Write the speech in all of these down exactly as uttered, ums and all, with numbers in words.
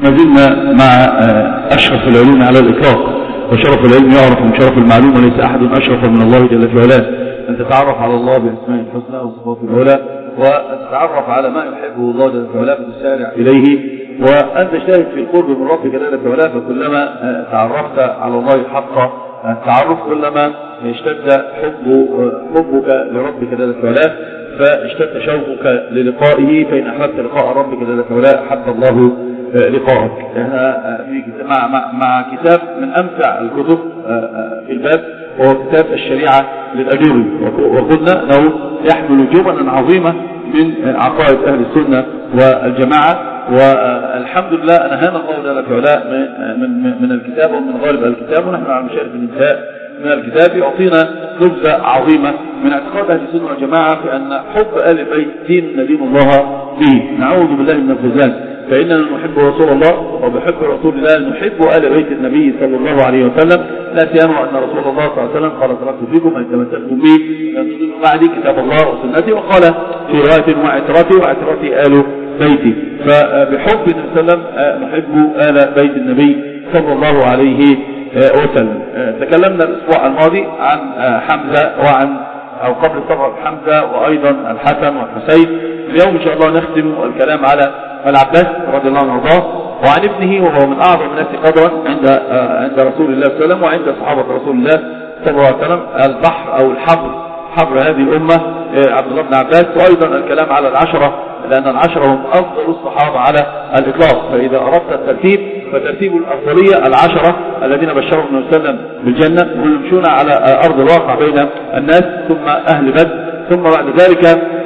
ما زلنا مع أشرف العلوم على الإطلاق، وشرف العلم يعرف من شرف المعلوم، وليس أحد أشرف من الله جل في علاه. أن تتعرف على الله بأسماء الحسنى وصفاته العلى، وتتعرف على ما يحبه الله جل في علاه فتسارع إليه، وأن تجتهد في القرب من ربك جل في علاه. فكلما تعرفت على الله حق التعرف كلما اشتد حب حبك لربك جل في علاه، فاشتد شوقك للقائه، فإن أحببت لقاء ربك جل في علاه أحب الله لقائك. مع, مع, مع كتاب من أمتع الكتب في الباب، وهو كتاب الشريعة للأجوري، وقلنا أنه يحمل جملا عظيمة من عقائد أهل السنة والجماعة. والحمد لله أنهانا الله جل في علاه من, من, من الكتاب ومن غالب الكتاب، ونحن على مشارف الانتهاء من الكتاب. يعطينا نبذة عظيمة من اعتقاد أهل السنة والجماعة في أن حب آل البيت دين ندين الله به. نعوذ بالله من الخذلان، فإننا نحب رسول الله، وبحب رسول الله نحب آل بيت النبي صلى الله عليه وسلم. لا سيما أن رسول الله صلى الله عليه وسلم قال تركت فيكم أن تمسكتم به لن تضلوا بعدي كتاب الله وسنتي، وقال في رواية واعترافي واعترافي آل بيتي. فبحب النبي صلى الله عليه وسلم نحب آل بيت النبي صلى الله عليه وسلم. تكلمنا الأسبوع الماضي عن حمزة وعن أو قبل الصبر حمزة وأيضا الحسن والحسين. اليوم إن شاء الله نختم الكلام على العباس رضي الله عنه وارضاه، وعن ابنه، وهو من أعظم الناس قدرا عند عند رسول الله صلى الله عليه وسلم وعند صحابة رسول الله صلى الله عليه وسلم. البحر أو الحبر، حبر هذه الأمة عبد الله بن عباس. وأيضا الكلام على العشرة، لأن العشرة هم أفضل الصحابة على الإطلاق. فإذا أردت الترتيب فترتيب الأفضلية العشرة الذين بشرهم النبي صلى الله عليه وسلم بالجنة ويمشون على أرض الواقع بين الناس، ثم أهل بدر، ثم بعد ذلك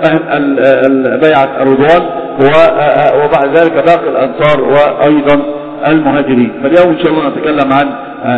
أهل بيعة الرضوان، وبعد ذلك باقي الأنصار وأيضا المهاجرين. فاليوم إن شاء الله نتكلم عن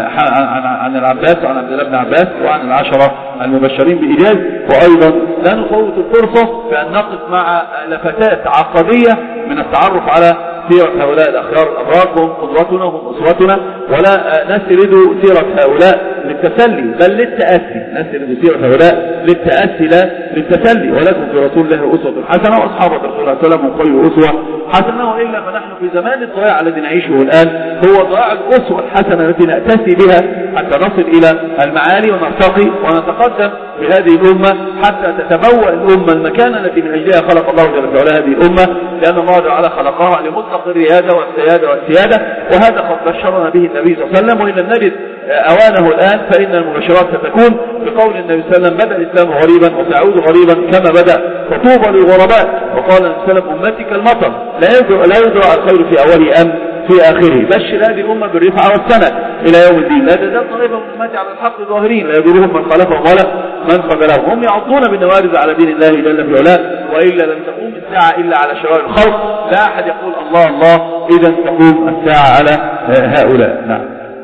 عن عن العباس وعن عبد الله بن عباس وعن العشرة المبشرين بإيجاز. وأيضا لا نفوت الفرصة بأن نقف مع لفتات عقدية من التعرف على سيرة هؤلاء الأخيار الأبرار، هم قدوتنا وهم أسوتنا، ولا نسرد سيرة هؤلاء للتسلي بل للتأسي. نسرد سيرة هؤلاء للتأسي لا للتسلي. ولكم في رسول الله أسوة حسنة، وأصحاب رسول الله صلى الله عليه وسلم خير أسوة حسنة. وإلا فنحن في زمان الضياع الذي نعيشه الآن هو ضياع الأسوة الحسنة التي نأتسي بها حتى نصل إلى المعالي ونرتقي ونتقدم بهذه الأمة حتى تتبوأ الأمة المكان التي من أجلها خلق الله جل وعلا هذه الأمة، لأن الله تعالى خلقها لمطلق الريادة والسيادة والسيادة. وهذا قد بشرنا به النبي صلى الله عليه وسلم، وإن نجد أوانه الآن فإن المبشرات ستكون بقول النبي صلى الله عليه وسلم: بدأ الإسلام غريبا وسيعود غريبا كما بدأ، فطوبى للغرباء. وقال النبي صلى الله عليه وسلم: أمتي كالمطر لا يدرى لا يدرى الخير في أوله أم في آخره. بشر هذه الأمة بالرفعة والسند إلى يوم الدين. لا تزال طائفة من أمتي على الحق ظاهرين لا يضرهم من خالفهم ولا من خذلهم. هم يعضون بالنوارذ على دين الله جل في علاه، وإلا لم تقوم الساعة إلا على شرار الخلق. لا أحد يقول الله الله إذا تقوم الساعة على هؤلاء. نعم.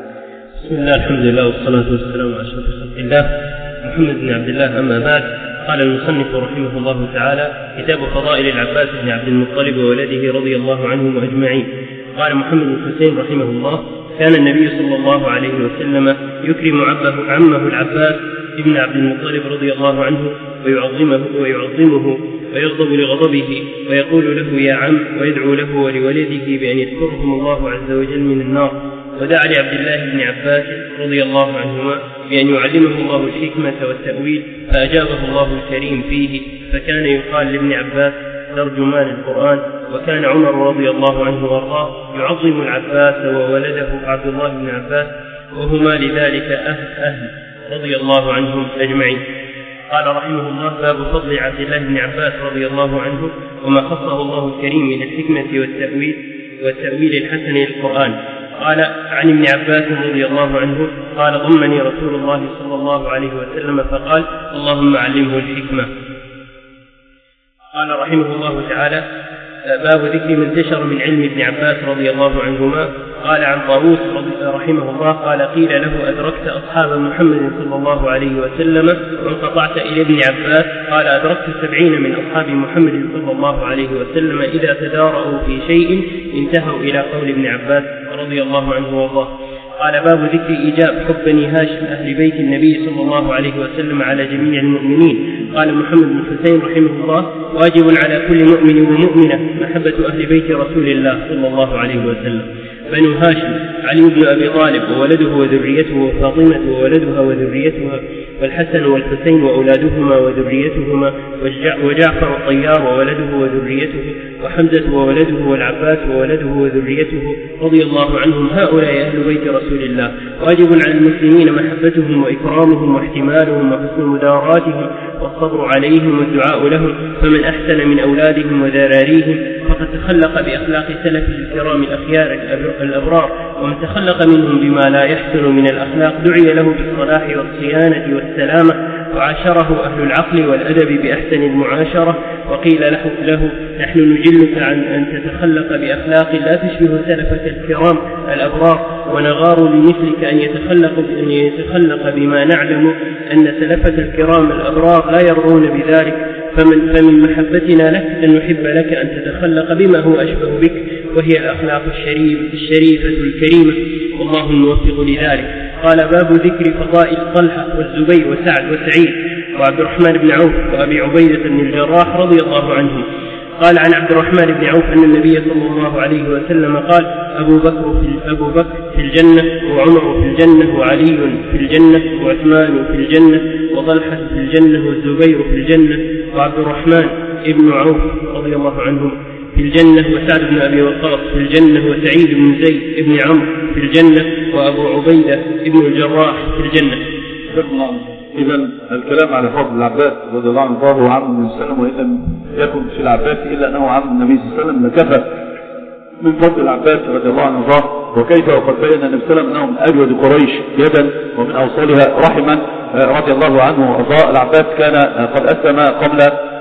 بسم الله، الحمد لله، والصلاة والسلام على أشرف خلق الله محمد بن عبد الله. أما بعد، قال المصنف رحمه الله تعالى: كتاب فضائل العباس بن عبد المطلب وولده رضي الله عنهم أجمعين. قال محمد بن حسين رحمه الله: كان النبي صلى الله عليه وسلم يكرم عمه العباس ابن عبد المطلب رضي الله عنه ويعظمه ويعظمه ويغضب لغضبه ويقول له يا عم، ويدعو له ولولده بأن يذكرهم الله عز وجل من النار. ودعا لعبد الله بن عباس رضي الله عنهما بأن يعلمه الله الحكمة والتأويل، فأجابه الله الكريم فيه، فكان يقال لابن عباس ترجمان القرآن. وكان عمر رضي الله عنه وارضاه يعظم العباس وولده عبد الله بن عباس، وهما لذلك أهل أهل رضي الله عنهم أجمعين. قال رحمه الله: باب فضل عبد الله بن عباس رضي الله عنه وما خصه الله الكريم من الحكمة والتأويل والتأويل الحسن للقرآن. قال عن ابن عباس رضي الله عنه قال: ضمني رسول الله صلى الله عليه وسلم فقال: اللهم علمه الحكمة. قال رحمه الله تعالى: باب ذكر من انتشر من علم ابن عباس رضي الله عنهما. قال عن طاووس رحمه الله قال: قيل له: أدركت أصحاب محمد صلى الله عليه وسلم وانقطعت إلى ابن عباس؟ قال: أدركت سبعين من أصحاب محمد صلى الله عليه وسلم إذا تدارأوا في شيء انتهوا إلى قول ابن عباس رضي الله عنه وارضاه. قال: باب ذكر إيجاب حب بني هاشم أهل بيت النبي صلى الله عليه وسلم على جميع المؤمنين. قال محمد بن حسين رحمه الله: واجب على كل مؤمن ومؤمنة محبة أهل بيت رسول الله صلى الله عليه وسلم. بنو هاشم علي بن أبي طالب وولده وذريته وفاطمة وولدها وذريتها والحسن والحسين وأولادهما وذريتهما وجعفر الطيار وولده وذريته وحمزة وولده والعباس وولده وذريته رضي الله عنهم. هؤلاء أهل بيت رسول الله، واجب على المسلمين محبتهم وإكرامهم واحتمالهم وحسن مداراتهم والصبر عليهم والدعاء لهم، فمن أحسن من أولادهم وذراريهم فقد تخلق بأخلاق سلف الكرام الأخيار الأبرار، ومن تخلق منهم بما لا يحسن من الأخلاق دعي له بالصلاح والصيانة والسلامة، وعاشره أهل العقل والأدب بأحسن المعاشرة. وقيل له, له نحن نجلك عن أن تتخلق بأخلاق لا تشبه سلفك الكرام الأبرار، ونغار لمثلك أن يتخلق, أن يتخلق بما نعلم أن سلفك الكرام الأبرار لا يرضون بذلك، فمن, فمن محبتنا لك أن نحب لك أن تتخلق بما هو أشبه بك، وهي الأخلاق الشريف الشريفة الكريمة، والله الموفق لذلك. قال: باب ذكر فضائل طلحة والزبير وسعد وسعيد وعبد الرحمن بن عوف وأبي عبيدة بن الجراح رضي الله عنهم. قال عن عبد الرحمن بن عوف أن النبي صلى الله عليه وسلم قال: أبو بكر في, أبو بكر في الجنة، وعمر في الجنة، وعلي في الجنة، وعثمان في الجنة، وطلحة في الجنة، والزبير في الجنة، وعبد الرحمن بن عوف رضي الله عنهم في الجنة، وسعد بن أبي وقاص في الجنة، وسعيد بن زيد بن عمرو في الجنة، وأبو عبيدة بن الجراح في الجنة. إذا الكلام على فضل العباس رضي الله عنه وهو عم النبي صلى الله عليه وسلم، وإن لم يكن في العباس إلا أنه عم النبي صلى الله عليه وسلم، لكفى من فضل العباس رضي الله عنه وارضاه. وكيف وقد بين النبي صلى الله عليه وسلم أنه من أجود قريش يدا ومن أوصالها رحما رضي الله عنه وارضاه. العباس كان قد أسلم قبل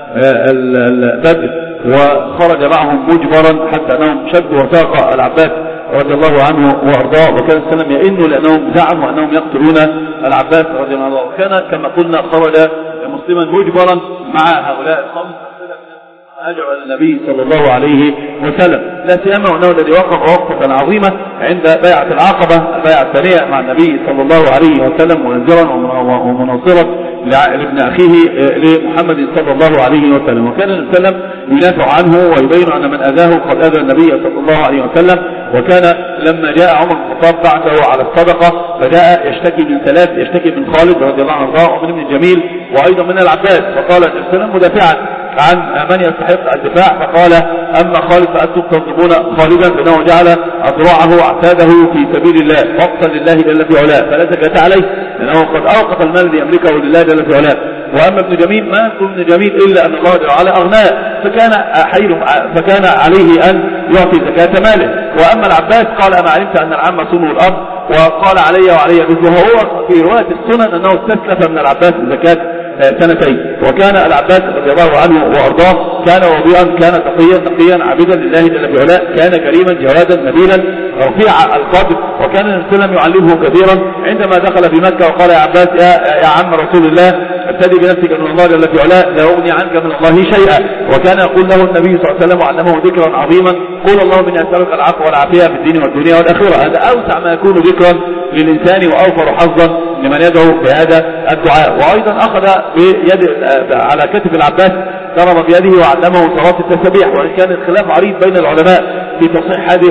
البدء وخرج معهم مجبرا حتى أنهم شدوا وثاق العباس رضي الله عنه وارضاه، وكان السلام يئن لأنهم زعموا أنهم يقتلون العباس رضي الله عنه، وكان كما قلنا خرج مسلما مجبرا مع هؤلاء القوم أجر النبي صلى الله عليه وسلم، لا سيما وأنه الذي وقف وقفة عظيمة عند بيعة العقبة، البيعة الثانية مع النبي صلى الله عليه وسلم، منذرا ومناصرا لابن أخيه لمحمد صلى الله عليه وسلم. وكان النبي صلى الله عليه وسلم يدافع عنه ويبين أن من أذاه قد أذى النبي صلى الله عليه وسلم. وكان لما جاء عمر بن الخطاب بعثه على الصدقة فجاء يشتكي من ثلاث، يشتكي من خالد رضي الله عنه ومن ابن الجميل وأيضا من العباس، فقال النبي صلى الله عليه وسلم مدافعا عن من يستحق الدفاع، فقال: أما خالد فأنتم تظلمون خالدا بأنه جعل أذرعه عتاده في سبيل الله وقتا لله جل في علاه فلا زكاة عليه، لأنه قد أوقف المال ليملكه لله جل في علاه. وأما ابن جميل ما يكون ابن جميل إلا أن الله جل وعلا أغناه، فكان حيل فكان عليه أن يعطي زكاة ماله. وأما العباس قال: أما علمت أن العم صنه الأرض وقال علي وعلي مثله. هو في رواية السنن أنه استسلف من العباس زكاة سنتين. وكان العباس رضي الله عنه وارضاه كان وضيئا، كان تقيا تقيا عابدا لله جل في علاه، كان كريما جوادا نبيلا رفيع القدر. وكان النبي صلى الله عليه وسلم يعلمه كثيرا عندما دخل في مكة وقال: يا عباس يا, يا عم رسول الله ابتدي بنفسك من الله جل في علاه لا أغني عنك من الله شيئا. وكان يقول له النبي صلى الله عليه وسلم وعلمه ذكرا عظيما: قول اللهم إني أسألك العفو والعافية في الدين والدنيا والآخرة. هذا أوسع ما يكون ذكرا للإنسان وأوفر حظا لمن يدعو بهذا الدعاء. وأيضا أخذ بيد على كتف العباس ضرب بيده وعلمه صلاة التسبيح. وإن كان الخلاف عريض بين العلماء في تصحيح هذه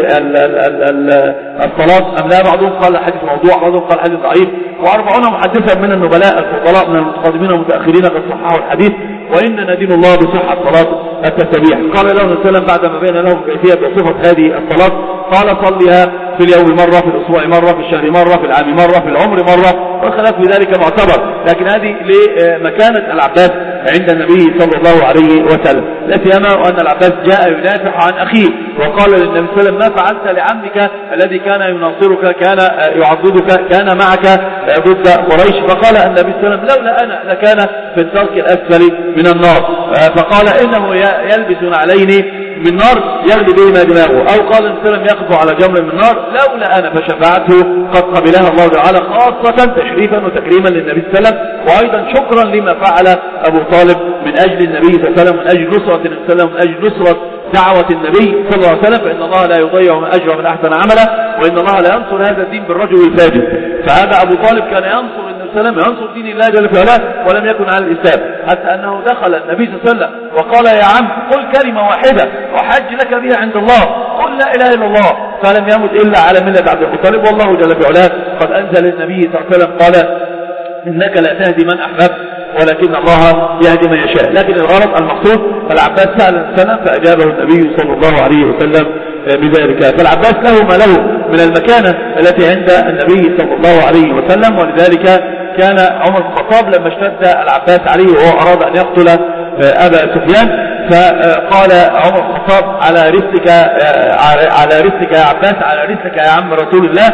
الصلاة أم لا، بعضهم قال حديث موضوع، بعضهم قال حديث ضعيف، وأربعون محدثا من النبلاء الفضلاء من المتقدمين والمتأخرين قد صححوا الحديث. وإننا دين الله بصحة صلاة التسبيح. قال له النبي صلى الله عليه وسلم بعد ما بين لهم كيفية وصفة هذه الصلاة قال: صليها في اليوم مرة، في الأسبوع مرة، في الشهر مرة، في العام مرة، في العمر مرة، والخلاف في ذلك معتبر، لكن هذه لمكانة العباس عند النبي صلى الله عليه وسلم، لا سيما وأن العباس جاء يدافع عن أخيه وقال للنبي صلى الله عليه وسلم: ما فعلت لعمك الذي كان يناصرك، كان يعضدك، كان معك ضد قريش؟ فقال النبي صلى الله عليه وسلم: لولا أنا لكان في الدرك الأسفل من النار. فقال: إنه يلبس عليني من نار يغلي بهما دماغه. أو قال النبي صلى الله عليه وسلم: يقضوا على جمر من نار لولا أنا فشفاعته قد قبلها الله تعالى، خاصة تشريفا وتكريما للنبي صلى الله عليه وسلم، وأيضا شكرا لما فعل أبو طالب من أجل النبي صلى الله عليه وسلم، من أجل نصرة النبي صلى الله عليه وسلم، من أجل نصرة دعوة النبي صلى الله عليه وسلم. فإن الله لا يضيع من أجر من أحسن عملا، وإن الله لا ينصر هذا الدين بالرجل الفاجر. فهذا أبو طالب كان ينصر النبي صلى الله عليه وسلم، ينصر دين الله جل في علاه، ولم يكن على الإسلام، حتى أنه دخل النبي صلى الله عليه وسلم وقال: يا عم قل كلمة واحدة وحج لك بها عند الله، قل لا إله إلا الله. فلم يمت إلا على ملة عبد المطلب، والله جل في علاه قد أنزل النبي صلى الله عليه وسلم قال إنك لا تهدي من أحببت ولكن الله يهدي من يشاء. لكن الغرض المقصود فالعباس سأل سنة فأجابه النبي صلى الله عليه وسلم بذلك. فالعباس له ما له من المكانة التي عند النبي صلى الله عليه وسلم، ولذلك كان عمر بن الخطاب لما اشتد العباس عليه وهو أراد أن يقتل أبا سفيان فقال عمر بن الخطاب على رسلك على رسلك يا عباس، على رسلك يا عم رسول الله،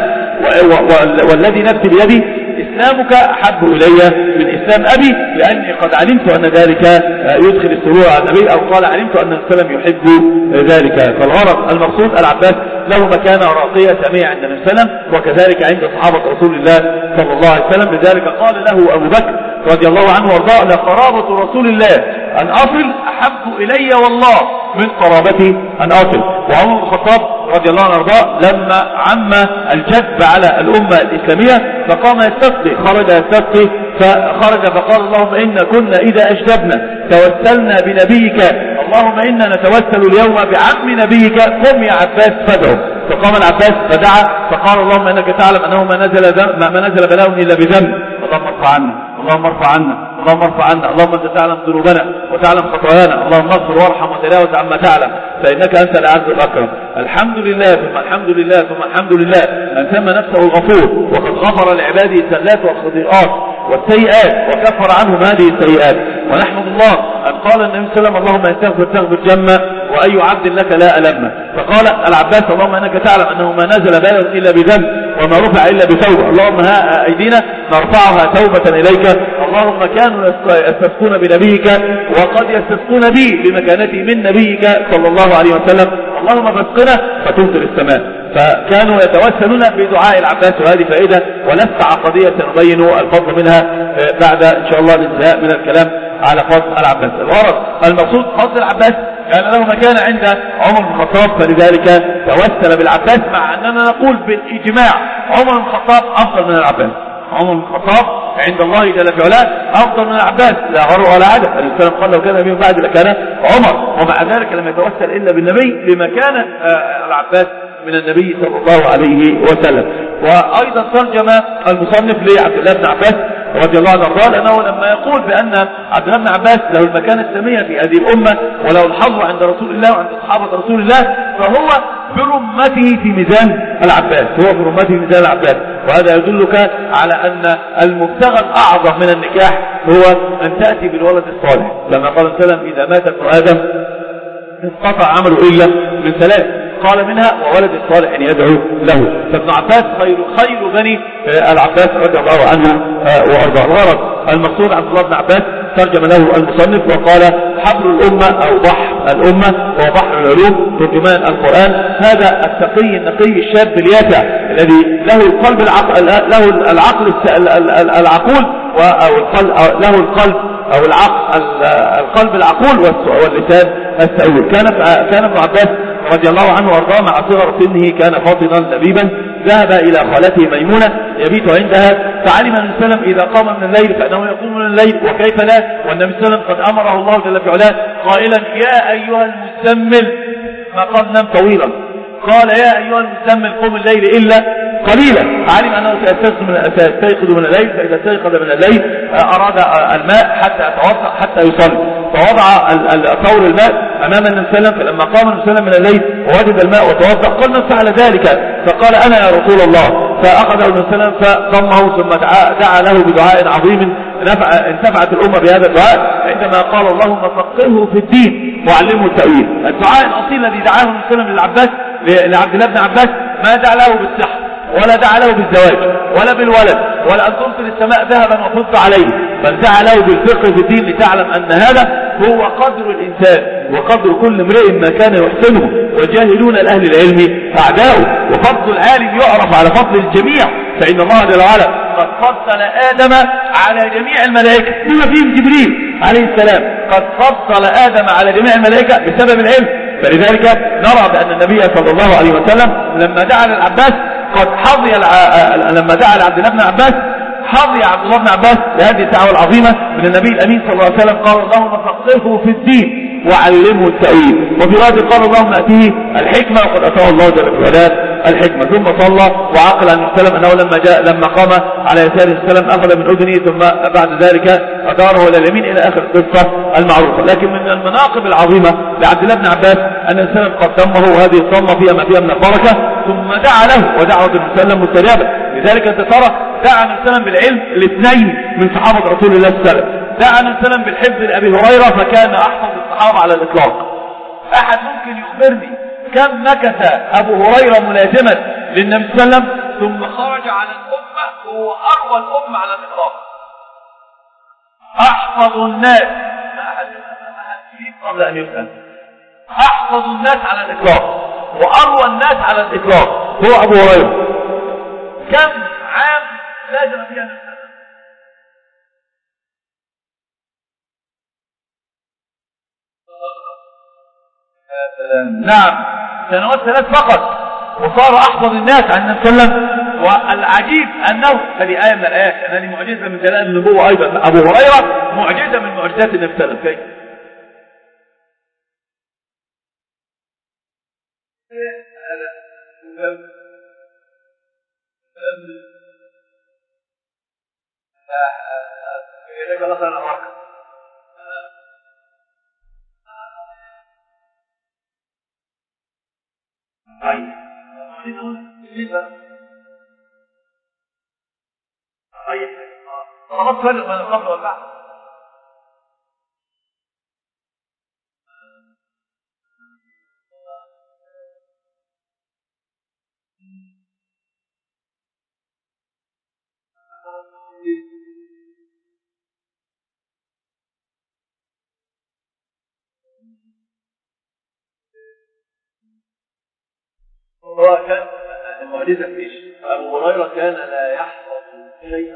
والذي نفسي بيدي إسلامك أحب إلي من إسلام أبي، لأني قد علمت أن ذلك يدخل السرور على النبي، أو قال علمت أن السلام يحب ذلك. فالغرض المقصود العباس له مكانة راقية سامية عند النبي صلى الله عليه وسلم، وكذلك عند صحابة رسول الله صلى الله عليه وسلم. لذلك قال له أبو بكر رضي الله عنه وارضاه لقرابة رسول الله أن أصل أحب إلي والله من قرابتي أن أصل. وعمر بن الخطاب رضي الله عنه وارضاه لما عم الجذب على الأمة الإسلامية فقام يستسقي، خرج يستسقي فخرج فقال اللهم إنا كنا إذا أجدبنا توسلنا بنبيك، اللهم إنا نتوسل اليوم بعم نبيك، قم يا عباس فادعو. فقام العباس فدعا فقال اللهم إنك تعلم أنه ما نزل ما نزل بلاء إلا بذنب، اللهم ارفع عنا اللهم ارفع عنا اللهم ارفع عنا، اللهم انت تعلم ذنوبنا وتعلم خطايانا، اللهم اغفر وارحم وتجاوز عما تعلم فانك انت العز الاكرم. الحمد لله ثم الحمد لله ثم الحمد لله ان سمى نفسه الغفور، وقد غفر لعباده الزلات والخطيئات والسيئات وكفر عنهم هذه السيئات. ونحمد الله ان قال النبي صلى الله عليه وسلم اللهم استغفر تغفر جما واي عبد لك لا ألمنا. فقال العباس اللهم انك تعلم انه ما نزل بلاء الا بذنب وما رفع الا بتوبه، اللهم ها ايدينا نرفعها توبه اليك، اللهم كانوا يستسقون بنبيك وقد يستسقون بي بمكانتي من نبيك صلى الله عليه وسلم، اللهم فاسقنا فتمطر السماء. فكانوا يتوسلون بدعاء العباس، وهذه فائدة ولست عقدية نبين الفضل منها بعد إن شاء الله الانتهاء من الكلام على فضل العباس. الغرض المقصود فضل العباس كان له مكان عند عمر بن الخطاب، فلذلك توسل بالعباس، مع أننا نقول بالإجماع عمر بن الخطاب أفضل من العباس. عمر بن الخطاب عند الله جل في علاه أفضل من العباس لا غرو ولا عدد. الإسلام قال لو كان نبي بعد لكان عمر، ومع ذلك لم يتوسل إلا بالنبي بمكان العباس من النبي صلى الله عليه وسلم. وأيضا ترجم المصنف لعبد الله بن عباس رضي الله عنه وارضاه، لأنه لما يقول بأن عبد الله بن عباس له المكانة السامية في هذه الأمة وله الحظ عند رسول الله وعند أصحاب رسول الله، فهو برمته في ميزان العباس، هو برمته في ميزان العباس. وهذا يدلك على أن المبتغى الأعظم من النكاح هو أن تأتي بالولد الصالح، لما قال صلى الله عليه وسلم إذا مات ابن آدم انقطع عمله إلا من ثلاث، قال منها وولد الصالح يدعو له. فابن عباس خير خير بني العباس رضي الله عنه وارضاه. الغرض المقصود عبد الله بن عباس ترجم له المصنف وقال حبر الأمة أو بحر الأمة وهو بحر العلوم ترجمان القرآن. هذا التقي النقي الشاب اليافع الذي له القلب العقل له العقل العقول أو القلب له القلب أو العقل القلب العقول واللسان السؤول. كان كان ابن عباس رضي الله عنه وارضاه مع صغر سنه كان فاطنا لبيبا، ذهب إلى خالته ميمونة يبيت عندها، فعلم النبي صلى الله عليه وسلم إذا قام من الليل فإنه يقوم من الليل وكيف لا، والنبي صلى الله عليه وسلم قد أمره الله جل في علاه قائلا يا أيها المزمل ما قال نم طويلا، قال يا أيها المزمل قم الليل إلا قليلا. علم أنه سيستيقظ من الليل، فإذا استيقظ من الليل أراد الماء حتى يتوضأ حتى يصلي، فوضع طور الماء أمام النبي صلى الله عليه وسلم. فلما قام النبي صلى الله عليه وسلم من الليل ووجد الماء وتوضأ قال من فعل ذلك؟ فقال أنا يا رسول الله. فأخذه النبي صلى الله عليه وسلم فضمه ثم دعا له بدعاء عظيم انتفعت الأمة بهذا الدعاء عندما قال اللهم فقهه في الدين وعلمه التأويل. الدعاء الأصيل الذي دعاه النبي صلى الله عليه وسلم للعباس لعبد الله بن عباس ما دعا له بالصحة ولا دعا له بالزواج ولا بالولد ولا أن تمطر السماء ذهبا وفضة عليه، بل دعا له بالفقه في الدين لتعلم أن هذا هو قدر الإنسان وقدر كل امرئ ما كان يحسنه، والجاهلون لأهل العلم أعداؤه. وفضل العالم يعرف على فضل الجميع، فإن الله جل وعلا قد فضل آدم على جميع الملائكة بما فيهم جبريل عليه السلام، قد فضل آدم على جميع الملائكة بسبب العلم. فلذلك نرى بأن النبي صلى الله عليه وسلم لما دعا للعباس قد حظي الع... لما دعا لعبد الله بن عباس حظي عبد الله بن عباس بهذه الدعوة العظيمة من النبي الأمين صلى الله عليه وسلم، قال اللهم فقهه في الدين وعلمه التأويل. وفي رواية قال اللهم أتيه الحكمة، وقد أتاه الله جل وعلا الحكمة. ثم صلى وعقل عن السلام أنه لما جاء لما قام على يساره السلام أخذ من أذنه ثم بعد ذلك أداره إلى اليمين إلى آخر القصة المعروفة. لكن من المناقب العظيمة لعبد الله بن عباس أن السلام قدمه وهذه الصمة فيها ما فيها من البركة، ثم دعا له ودعوة السلام مستجابة. لذلك أنت ترى دعا السلام بالعلم الاثنين من صحابة رسول الله صلى الله عليه وسلم. دعا السلام بالحفظ لأبي هريرة فكان أحفظ الصحابة على الإطلاق. أحد ممكن يخبرني كم مكث أبو هريرة ملازما للنبي صلى الله عليه وسلم ثم خرج على الأمة وهو أروى الأمة على الإطلاق؟ أحفظ الناس قبل أن يسأل، أحفظ الناس على الإطلاق وأروى الناس على الإطلاق هو أبو هريرة. كم عام لازم فيها نفسه؟ نعم سنوات ثلاث فقط وصار أحفظ الناس عن النبي صلى الله عليه وسلم. والعجيب أنه هذه آية من الآيات أنني معجزة من دلائل النبوة أيضا. أبو هريرة معجزة من معجزات النبي صلى الله عليه وسلم. طيب خلاص فرق بين القبل والبعد. هو كان المعجزة في ايش؟ أبو هريرة كان لا يحفظ شيئا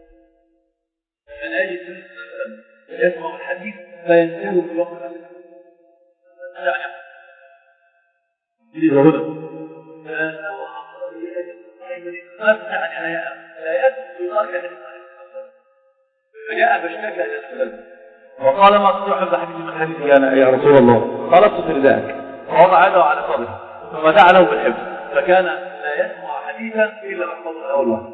من أجل يسمع الحديث فينتهي في الوقت الأخير. لا يحفظ يريد هدى فهو أخذ مفتع لا يدخل ذلك فجاء باشتكى إلى السلام وقال ما تحب حديث من حديث يا رسول الله؟ قال اصف رداءك ووضع يده على صدره ثم دعا له بالحفظ فكان لا يسمع حديثا إلا محفظه الأول واحد.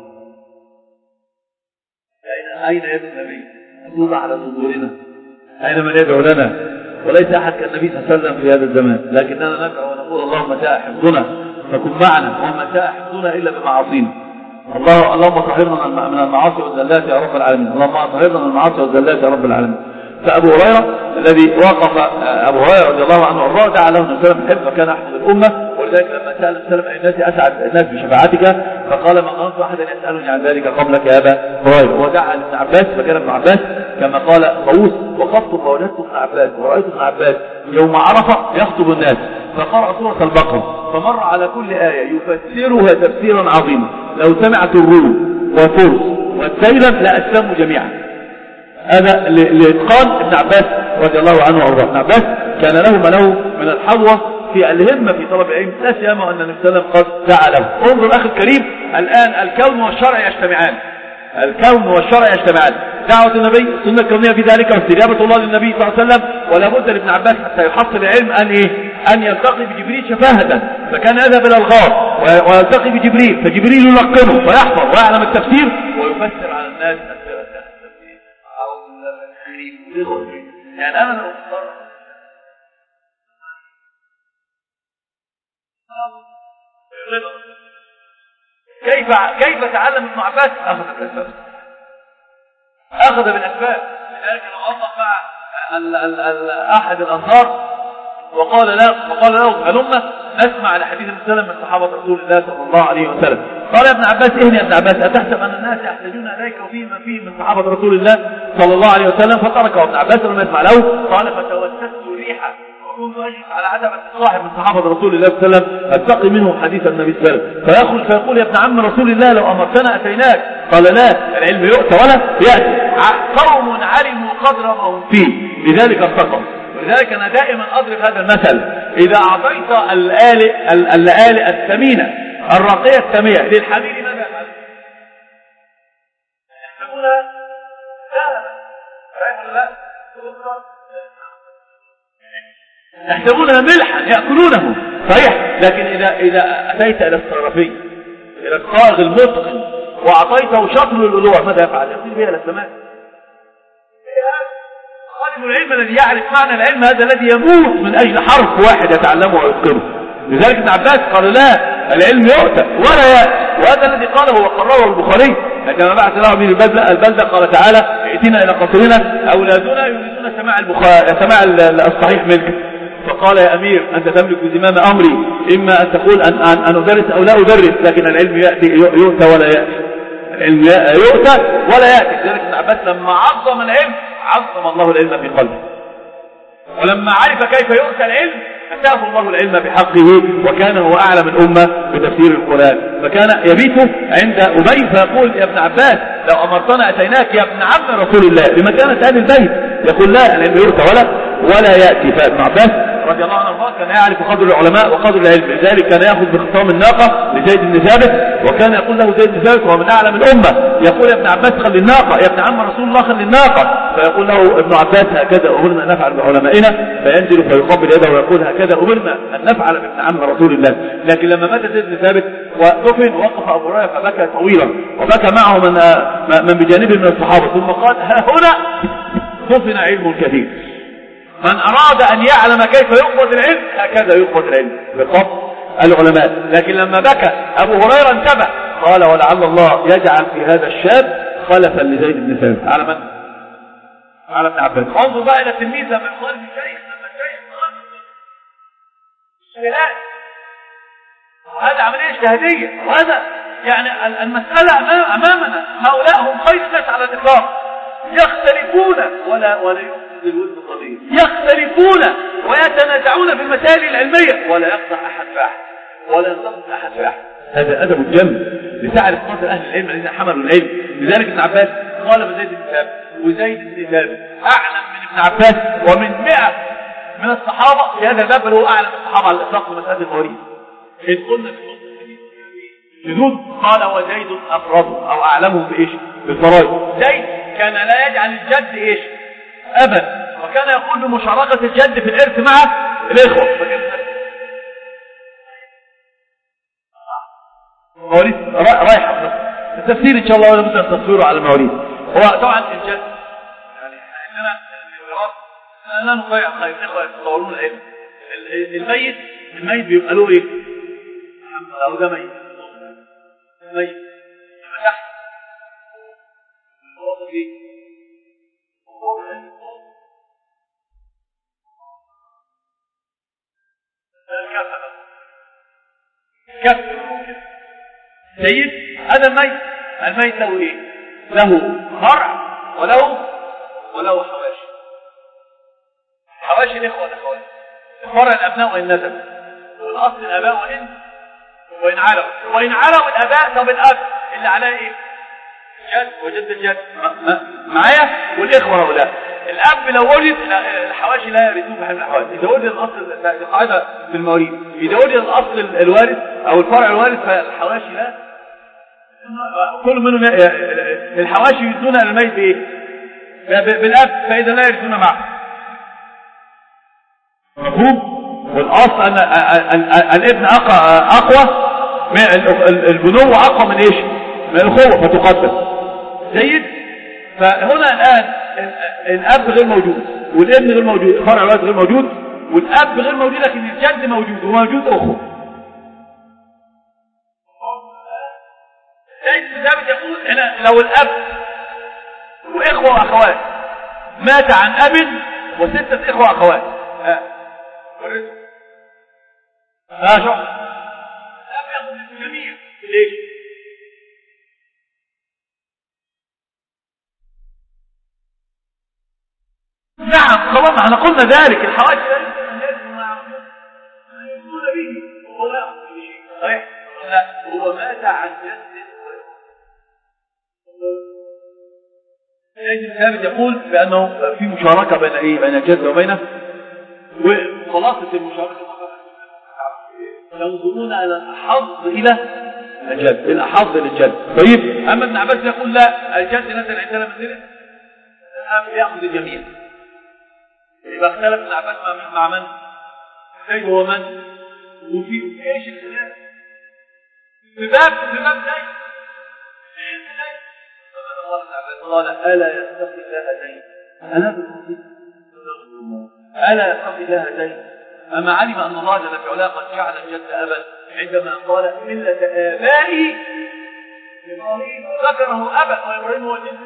أين يد النبي؟ توضع على صدورنا. أين من يدعو لنا؟ وليس أحد كالنبي صلى الله عليه وسلم في هذا الزمان، لكننا ندعو ونقول اللهم متى حفظنا فكن معنا ومتى حفظنا إلا بمعاصينا. الله اللهم طهرنا من المعاصي والزلات يا رب العالمين. اللهم طهرنا من المعاصي والزلات يا رب العالمين. فأبو هريرة الذي وقف أبو هريرة رضي الله عنه وارضاه دعا له النبي صلى الله عليه وسلم فكان أحفظ الأمة. ولذلك لما سأل النبي صلى الله عليه وسلم الناس أسعد الناس بشفاعتك فقال ما ظننت أحدا يسألني عن ذلك قبلك يا أبا هريرة. ودعا ابن عباس فكان ابن عباس كما قال طاووس وخطب فوجدت ابن عباس ورأيت ابن عباس يوم عرفة يخطب الناس فقرأ سورة البقرة فمر على كل آية يفسرها تفسيرا عظيما لو سمعت الروم وفرس والسيلم لأسلموا جميعا. هذا لإتقان ابن عباس رضي الله عنه وارضاه. ابن عباس كان له ما له من الحظوة في الهمة في طلب العلم لا سيما أن النبي صلى الله عليه وسلم قد دعا له. انظر أخي الكريم الآن الكون والشرع يجتمعان. الكون والشرع يجتمعان. دعوة النبي السنة الكونية في ذلك واستجابة الله للنبي صلى الله عليه وسلم. ولا بد لابن عباس حتى يحصل العلم أن إيه؟ أن يلتقي بجبريل شفاهة فكان يذهب إلى الغار ويلتقي بجبريل فجبريل يلقنه ويحفظ ويعلم التفسير ويفسر على الناس يعني أنا لو كيف كيف تعلم ابن عباس؟ أخذ بالأسباب أخذ بالأسباب. لذلك لو أطلق مع ال ال ال أحد الأنصار وقال له وقال له هلما نسمع على حديث السلام من صحابة رسول الله صلى الله عليه وسلم. قال يا ابن عباس اهني يا ابن عباس أتحسب أن الناس يحتاجون إليك وفيه ما فيه من صحابة رسول الله صلى الله عليه وسلم؟ فتركه ابن عباس لما يسمع له قال فتوسدت ريحا وكنت أجلس على عتبة صاحب من صحابة رسول الله صلى الله عليه وسلم أتقي منه حديث النبي صلى الله عليه وسلم فيخرج فيقول يا ابن عم رسول الله لو أمرتنا أتيناك. قال لا العلم يؤتى ولا يأتي. قوم علموا قدر ما هم فيه لذلك ارتقوا. ولذلك أنا دائما أضرب هذا المثل إذا أعطيت اللآلئ اللآلئ الثمينة الراقية الثمية للحمير ماذا يفعل؟ يحسبونها ذهبا يحسبونها ملحا يأكلونه صحيح. لكن إذا إذا أتيت إلى الصرافي إلى الصاغ المتقن وأعطيته شطر الألوح ماذا يفعل؟ يصير بها إلى السماء. طالب العلم الذي يعرف معنى العلم هذا الذي يموت من أجل حرف واحد يتعلمه ويتقنه. لذلك ابن عباس قال لا، العلم يؤتى ولا يأتي، وهذا الذي قاله وقرره البخاري كما بعث له من البلدة, البلدة قال تعالى ائتنا إلى قصرنا أولادنا يريدون سماع البخاري سماع الصحيح منك، فقال يا أمير أنت تملك زمام أمري، إما أن تقول أن, أن, أن أدرس أو لا أدرس، لكن العلم يأتي يؤتى ولا يأتي، العلم يؤتى ولا يأتي. لذلك ابن عباس لما عظم العلم عظم الله العلم في قلبه، ولما عرف كيف يؤتى العلم أتاه الله العلم بحقه، وكان هو أعلم الأمة بتفسير القرآن. فكان يبيت عند أبي فيقول يا ابن عباس لو أمرتنا أتيناك يا ابن عم رسول الله بمكانة أهل البيت، يقول لا، العلم يؤتى ولا ولا يأتي. فابن عباس رضي الله عنه كان يعرف قدر العلماء وقدر العلم، لذلك كان يأخذ بخطام الناقة لزيد بن ثابت، وكان يقول له زيد بن ثابت وهو من أعلم الأمة، يقول يا ابن عباس خلي الناقة، يا ابن عم رسول الله خلي الناقة، فيقول له ابن عباس هكذا أمرنا أن نفعل بعلمائنا، فينزل فيقبل يده ويقول هكذا أمرنا أن نفعل بابن عم رسول الله. لكن لما مات زيد بن ثابت ودفن وقف أبو هريرة فبكى طويلا، وبكى معه من من بجانبه من الصحابة، ثم قال ها هنا دفن علم كثير، من أراد أن يعلم كيف يقبض العلم هكذا يقبض العلم بقبض العلماء. لكن لما بكى أبو هريرة انتبه قال ولعل الله يجعل في هذا الشاب خلفا لزيد بن ثابت على من؟ على ابن عباس. انظر بقى إلى التلميذ لما يقال الشيخ لما الشيخ قال وهذا عملية اجتهادية، وهذا يعني المسألة أمامنا، هؤلاء هم خير الناس على الإطلاق، يختلفون ولا ولا يفسد الود الصغير، يختلفون ويتنازعون في المسائل العلمية ولا يقطع أحد في أحد ولا ينتقد أحد في أحد. هذا أدب الجم لتعرف قدر أهل العلم الذين حملوا العلم. لذلك ابن عباس قال بزيد بن ثابت، وزيد بن ثابت أعلم من ابن عباس ومن مئة من الصحابة في هذا الباب، بل هو أعلم الصحابة على الإطلاق في مسألة المواريث. إذ قلنا في جدود قال وزيد أفراد أو أعلمهم بإيش؟ بالفرائض. زيد كان لا يجعل الجد إيش؟ أبدا، وكان يقول بمشاركة الجد في الإرث مع الإخوة. مواريث رايحة التفسير إن شاء الله ولا بد أن تصويره على المواريث. هو طبعا الجد يعني إننا لا نضيع خير الإخوة يتطورون العلم. الميت الميت بيبقى له إيه؟ أو ده ميت ميت يبقى تحت الوضع دي كف سيد هذا الميت. الميت له ايه؟ له فرع وله وله حواشي. حواشي الاخوه والاخوات، فرع الابناء وان نزلوا، والاصل الاباء وان وان علوا وان علوا الاباء. طب الاب اللي عليه ايه؟ جد وجد الجد معايا، والاخوه هؤلاء. الاب لو وجد الحواشي لا يرثون بحمل الحواشي. اذا وجد الاصل القاعده في المواريث، اذا وجد الاصل الوارث او الفرع الوارث فالحواشي لا، كل منهم الحواشي يرثون الميت بايه؟ بالاب، فاذا لا يرثون معه. مفهوم؟ والاصل ان الابن اقوى، البنوه اقوى من ايش؟ من الاخوه فتقدم. جيد. فهنا الان الاب غير موجود والابن غير موجود، الفرع الوارث غير موجود والاب غير موجود، لكن الجد موجود وموجود اخوه. زيد بن ثابت يقول هنا لو الاب واخوه واخوات مات عن اب وسته اخوه واخوات ها ها شو الاب ياخذ من الجميع. ليش؟ نعم خلاص احنا قلنا ذلك. الحواشي لا يمكن ان يرثوا ما يرثون به وهو لا ياخذ به. صحيح؟ لا، هو مات عن جد. زيد بن ثابت يقول بأنه في مشاركة بين ايه؟ بين الجد وبينه، وخلاصة المشاركة ينظرون على الأحظ إلى الجد، الأحظ للجد. طيب أما ابن عباس يقول لا، الجد نزل عندنا منزله الأب يأخذ الجميع. يبقى اختلف ابن عباس مع من؟ زيد هو من؟ وفي ايش الخلاف في باب في باب زيد قال ألا يستقي الله زيد أنا ألا يستقي الله زيد أما علم أن الله جل في علاه قد جعل الجد أبا عندما قال ملة آبائي إبراهيم ذكره أبا وإبراهيم هو الجد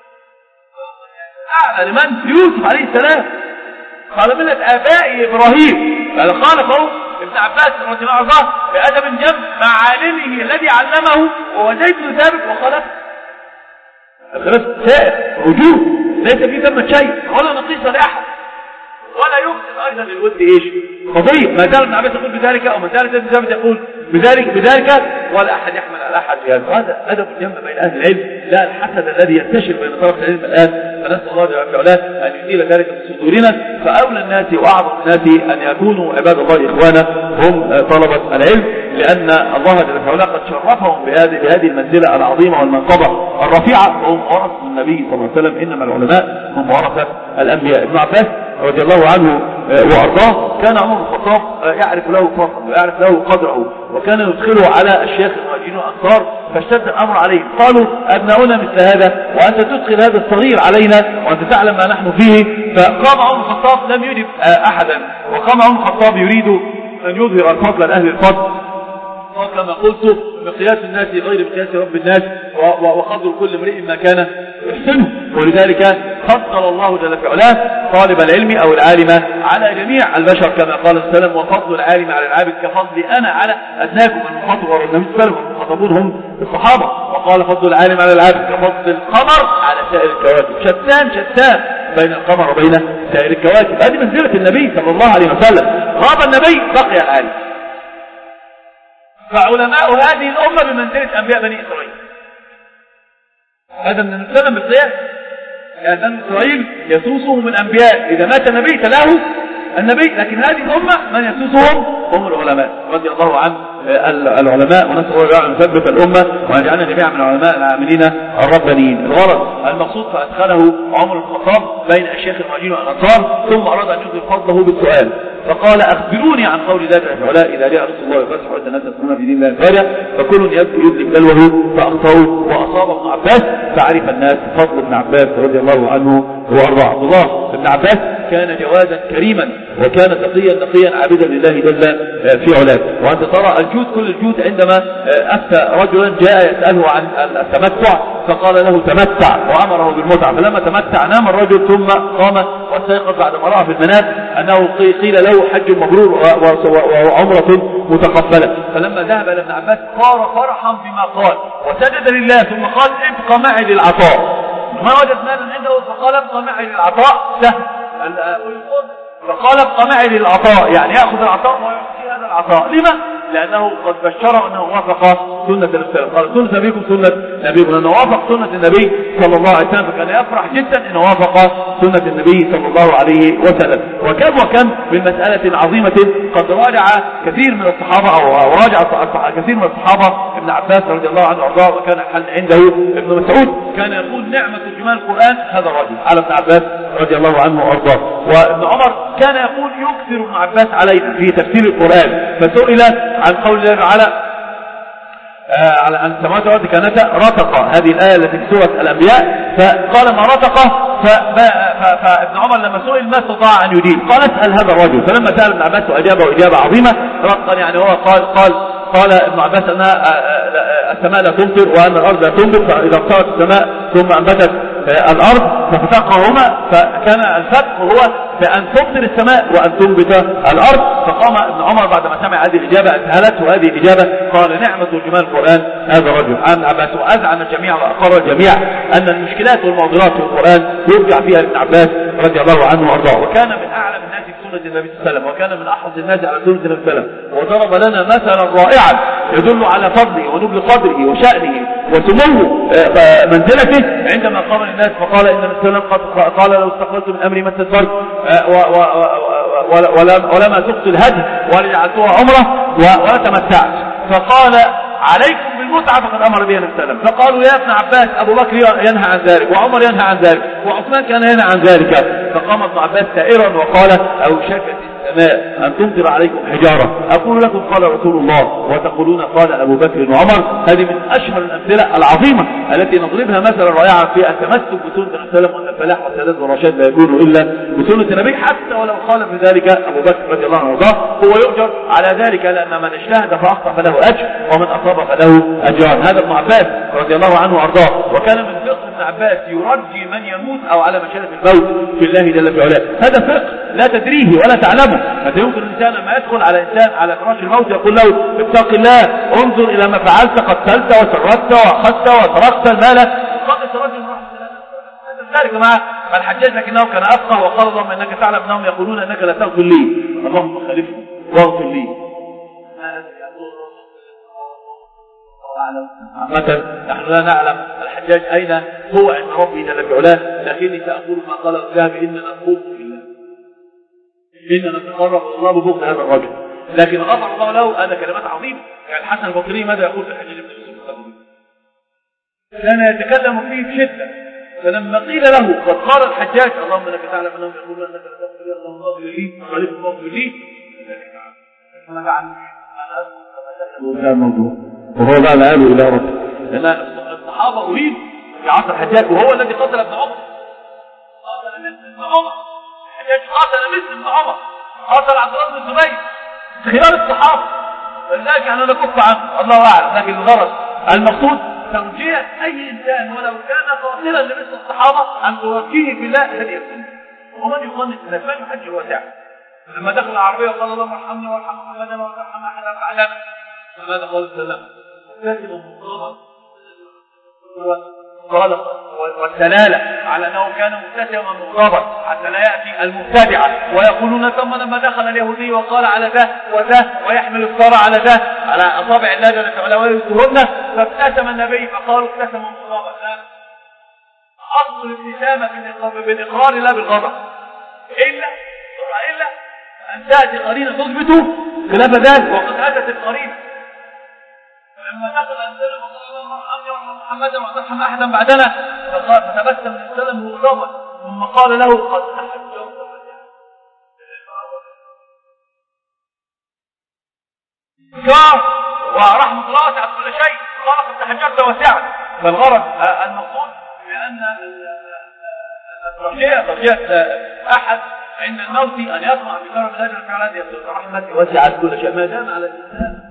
أعلى لمن يوسف عليه السلام قال ملة آبائي إبراهيم قال خالفه ابن عباس رضي الله عنه بأدب جم مع عالمه الذي علمه وهو زيد بن ثابت وخالفه الخلاف سائر وجود ليس فيه ثمة شيء ولا نقيصة لأحد ولا يقسم أيضا للود إيش قضية ما زال ابن عباس يقول بذلك أو ما زال ابن ثابت يقول بذلك بذلك ولا أحد يحمل على أحد يعني هذا أدب الجمع بين أهل العلم لا الحسد الذي ينتشر بين طرف العلم الآن فنسأل الله جل وعلا أن يزيل ذلك من صدورنا فأولى الناس وأعظم الناس أن يكونوا عباد الله إخوانا هم طلبة العلم لأن الله جل وعلا قد شرفهم بهذه بهذه المنزلة العظيمة والمنقبة الرفيعة وهم ورثة النبي صلى الله عليه وسلم إنما العلماء هم ورثة الأنبياء. ابن عباس رضي الله عنه وأرضاه كان عمر بن الخطاب يعرف له فضله ويعرف له قدره وكان يدخله على الشيخ المهاجرين والأنصار فاشتد الأمر عليه قالوا أبناؤنا مثل هذا وأنت تدخل هذا الصغير علينا وأنت تعلم ما نحن فيه. فقام عمر بن الخطاب لم يجب أحدا وقام عمر بن الخطاب يريد أن يظهر الفضل لأهل الفضل كما قلت مقياس الناس غير مقياس رب الناس وقدر كل امرئ ما كان يحسنه ولذلك فضل الله جل في علاه طالب العلم أو العالم على جميع البشر كما قال السلام وفضل العالم على العابد كفضل أنا على أدناكم المخاطب والنبي السلام المخاطبون هم الصحابة وقال فضل العالم على العابد كفضل القمر على سائر الكواكب شتان شتان بين القمر وبين سائر الكواكب هذه منزلة النبي صلى الله عليه وسلم غاب النبي بقي العالم فعلماء هذه الأمة بمنزلة أنبياء بني إسرائيل هذا من المسلم بالقياس يعني بني إسرائيل يسوسهم الأنبياء إذا مات النبي تلاه النبي لكن هذه الأمة من يسوسهم هم العلماء رضي الله عن العلماء ونسأل الله أن يثبت الأمة وأن يجعلنا جميعا من العلماء العاملين الربانيين. الغرض المقصود فأدخله عمر بن الخطاب بين الشيخ المهاجرين والأنصار ثم أراد أن يظهر فضله بالسؤال فقال أخبروني عن قول ذات العلاء إذا جاء رسول الله وفتح وإذا الناس يدخلون في دين الله أفواجا فكل يدرك بلوه فأخطأوا وأصاب ابن عباس فعرف الناس فضل ابن عباس رضي الله عنه وأرضاه. عبد الله ابن عباس كان جوادا كريما وكان تقيا نقيا عابدا لله جل في علاه. وأنت ترى الجود كل الجود عندما أفتى رجلا جاء يسأله عن التمتع فقال له تمتع وأمره بالمتعة فلما تمتع نام الرجل ثم قام واستيقظ بعد ما رأى في المنام أنه قيل له حج مبرور وعمرة متقبلة فلما ذهب إلى ابن عباس صار فرحا بما قال وسجد لله ثم قال ابقى معي للعطاء ما وجد مالا عنده فقال ابقى معي للعطاء سهل فقال ابقى معي للعطاء يعني يأخذ العطاء ويعطي هذا العطاء لما؟ لأنه قد بشره أنه وافق سنة النبي قال سنة نبيكم سنة نبيكم لأنه وافق سنة النبي صلى الله عليه وسلم فكان يفرح جدا أنه وافق سنة النبي صلى الله عليه وسلم. وكم وكم من مسألة عظيمة قد راجع كثير من الصحابة أو راجع كثير من الصحابة ابن عباس رضي الله عنه وارضاه وكان الحل عنده ابن مسعود كان يقول نعمة جمال القرآن هذا الرجل على ابن عباس رضي الله عنه وارضاه. وابن عمر كان يقول يكثر ابن عباس علينا في تفسير القرآن فسئل عن قول الله تعالى على أن السماوات والأرض كانتا رتقا هذه الآية التي في سورة الأنبياء فقال ما رتقا فابن عمر لما سئل ما استطاع أن يجيب قال اسأل هذا الرجل فلما سأل ابن عباس وأجابه إجابة عظيمة رتقا يعني هو قال قال قال ابن عباس أن السماء لا تمطر وأن الأرض لا تنبت فإذا اقترت السماء ثم أنبتت الأرض ففتقهما فكان الفتق هو بأن تمطر السماء وأن تنبت الأرض. فقام ابن عمر بعدما سمع هذه الإجابة أسهلته هذه الإجابة قال نعمة جمال القرآن هذا الرجل عن عباس وأذعن الجميع وأقر الجميع أن المشكلات والمعضلات في القرآن يرجع فيها ابن عباس رضي الله عنه وأرضاه. وكان من أعلم الناس بسنة النبي صلى الله عليه وسلم وكان من أحرص الناس على سنة النبي صلى الله عليه وسلم وضرب لنا مثلا رائعا يدل على فضله ونبل قدره وشأنه وسموه منزلته عندما قام الناس فقال إن النبي صلى الله عليه وسلم قال لو استقبلت من أمري ما استدبرت ولما تقتل الهدي ولجعلتها عمره ولا تمتعت فقال عليكم بالمتعة فقد أمر بها النبي صلى الله عليه وسلم. فقالوا يا ابن عباس أبو بكر ينهى عن ذلك وعمر ينهى عن ذلك وعثمان كان ينهى عن ذلك فقام ابن عباس سائرا وقال أو شكت السماء أن تمطر عليكم حجارة أقول لكم قال رسول الله وتقولون قال أبو بكر وعمر. هذه من أشهر الأمثلة العظيمة التي نضربها مثلا رائعا في التمسك بسنة النبي صلى الله عليه وسلم، وأن الفلاح والسداد والرشاد لا يكون إلا بسنة النبي، حتى ولو خالف ذلك أبو بكر رضي الله عنه وارضاه هو يؤجر على ذلك، لأن من اجتهد فأخطأ فله أجر ومن أصاب فله أجران. هذا ابن عباس رضي الله عنه وارضاه، وكان من فقه ابن عباس يرجي من يموت أو على مشارف الموت في الله جل في علاه. هذا فقه لا تدريه ولا تعلمه. متى يمكن الإنسان لما يدخل على إنسان على فراش الموت يقول له اتق الله، انظر إلى ما فعلت، قتلت وسرقت وأخذت وسرقت المال، قد رجل هذا ذلك معه الحجاج، لكنه كان أفقه وقال اللهم إنك تعلم أنهم يقولون إنك لا تغفر لي، اللهم خالفهم واغفر لي. مثلا نحن لا نعلم الحجاج أين هو عند ربه جل في علاه، لكني سأقول ما قال الذهبي إننا نخوف بالله، إننا نتقرب إلى الله ببغض هذا الرجل، لكن غفر الله له. هذا كلمات عظيمة. يعني الحسن البصري ماذا يقول في الحجاج بن يوسف؟ كان يتكلم فيه بشدة، فلما قيل له قد قال الحجاج اللهم انك تعلم انهم يقولون انك لا تغفر لي، اللهم اغفر لي وخالفهم واغفر لي، فنجا عنه هذا الموضوع وهو بقى قالوا الى ربه. لان الصحابه اريد في عصر الحجاج، وهو الذي قتل ابن عمر، قاتل مثل ابن عمر، الحجاج قاتل مثل ابن عمر، قاتل عبد الله بن الزبير خلال الصحابه، فلذلك احنا نكف عنه الله اعلم. لكن الغرض المقصود توجيه اي انسان ولو كان قاتلا لمثل الصحابه ان توجهه بالله هدي السنه. ومن يقنط الناس من يحج الواسع. لما دخل العربيه وقال اللهم ارحمني وارحم محمدا وارحم احدا فاعلم فماذا قال السلام؟ كاتب مصطفى قال والدلاله على انه كان مبتسما مغضبا حتى لا ياتي المبتدعه ويقولون ثم لما دخل اليهودي وقال على ده وده ويحمل الصرع على ده على اصابع الله جل وعلا ويذكرن فابتسم النبي فقالوا ابتسم مغضبا. لا، اصل الابتسامه بالاقرار لا بالغضب، الا الا ان تاتي قرينه تثبت خلاف ذلك، وقد اتت القرينه لما دخل السلم وقال اللهم ارحمني وارحم محمدا وارحم احدا بعدنا فتبسم السلم مغضبا ثم قال له قد تحجرت كار ورحمه الله وسعت كل شيء، قال قد تحجرت وسعت. فالغرض المقصود بان الترجيه ترجيه احد عند الموت ان يطمع في كرم الله جل وعلا يصل رحمته وسعت كل شيء، ما دام على الانسان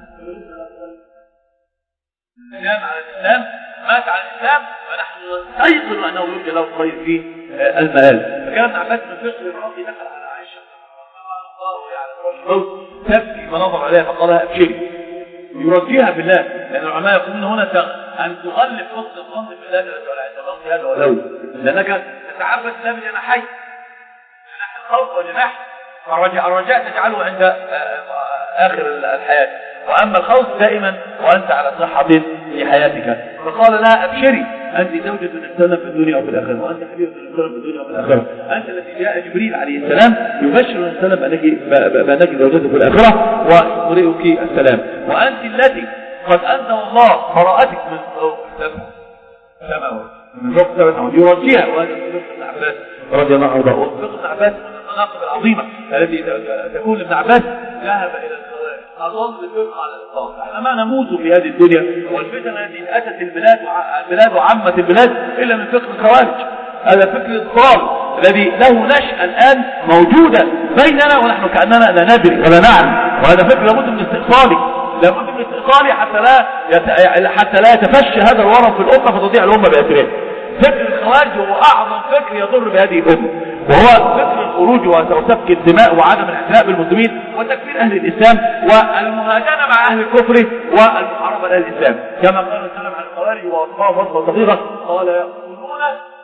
الإسلام على الإسلام مات على الإسلام فنحن نستيقن أنه يرجى له الخير في المآل. فكان ابن عباس بن فقه الرضي دخل على عائشة الله على الموت تبكي فنظر عليها فقال لها أبشري، يرجيها بالله، لأن العلماء يقولون هنا أن تغلب حسن الظن بالله جل وعلا عند الأمر هذا ولو، لأنك تتعبد الله بجناحين، جناح الخوف وجناح الرجاء تجعله عند آخر الحياة، وأما الخوف دائما وأنت على صحة في حياتك. فقال لها أبشري أنت زوجة الإنسان في الدنيا وفي الآخرة، وأنت حبيبة الإنسان في الدنيا وفي الآخرة، أنت التي جاء جبريل عليه السلام يبشر الإنسان بأنك زوجته في الآخرة ويقرئك السلام، وأنت التي قد أنزل الله براءتك من فوق السماوات من فوق السماوات يرجيها. وهذا ابن عباس رضي الله عنه. وفقه ابن عباس من المناقب العظيمة التي تكون ابن عباس ذهب إلى أظل الفقه على الإطلاق. احنا ما نموت في هذه الدنيا والفتن التي أتت البلاد البلاد وعمت البلاد إلا من فقه الخوارج. هذا فكر الضال الذي له نشأة الآن موجودة بيننا ونحن كأننا لا ندري ولا نعلم، وهذا فكر لابد من استئصاله، لابد من استئصاله حتى لا يت... حتى لا يتفشى هذا الورم في الأمة فتضيع الأمة بأسرها. فكر الخوارج هو أعظم فكر يضر بهذه الأمة، وهو فكر الخروج وسفك الدماء وعدم الاعتناء بالمسلمين وتكفير أهل الإسلام والمهاجمة مع أهل الكفر والمحاربة لأهل الإسلام، كما قال السلام عن الخوارج ووصفه وصفة صغيرة قال يقولون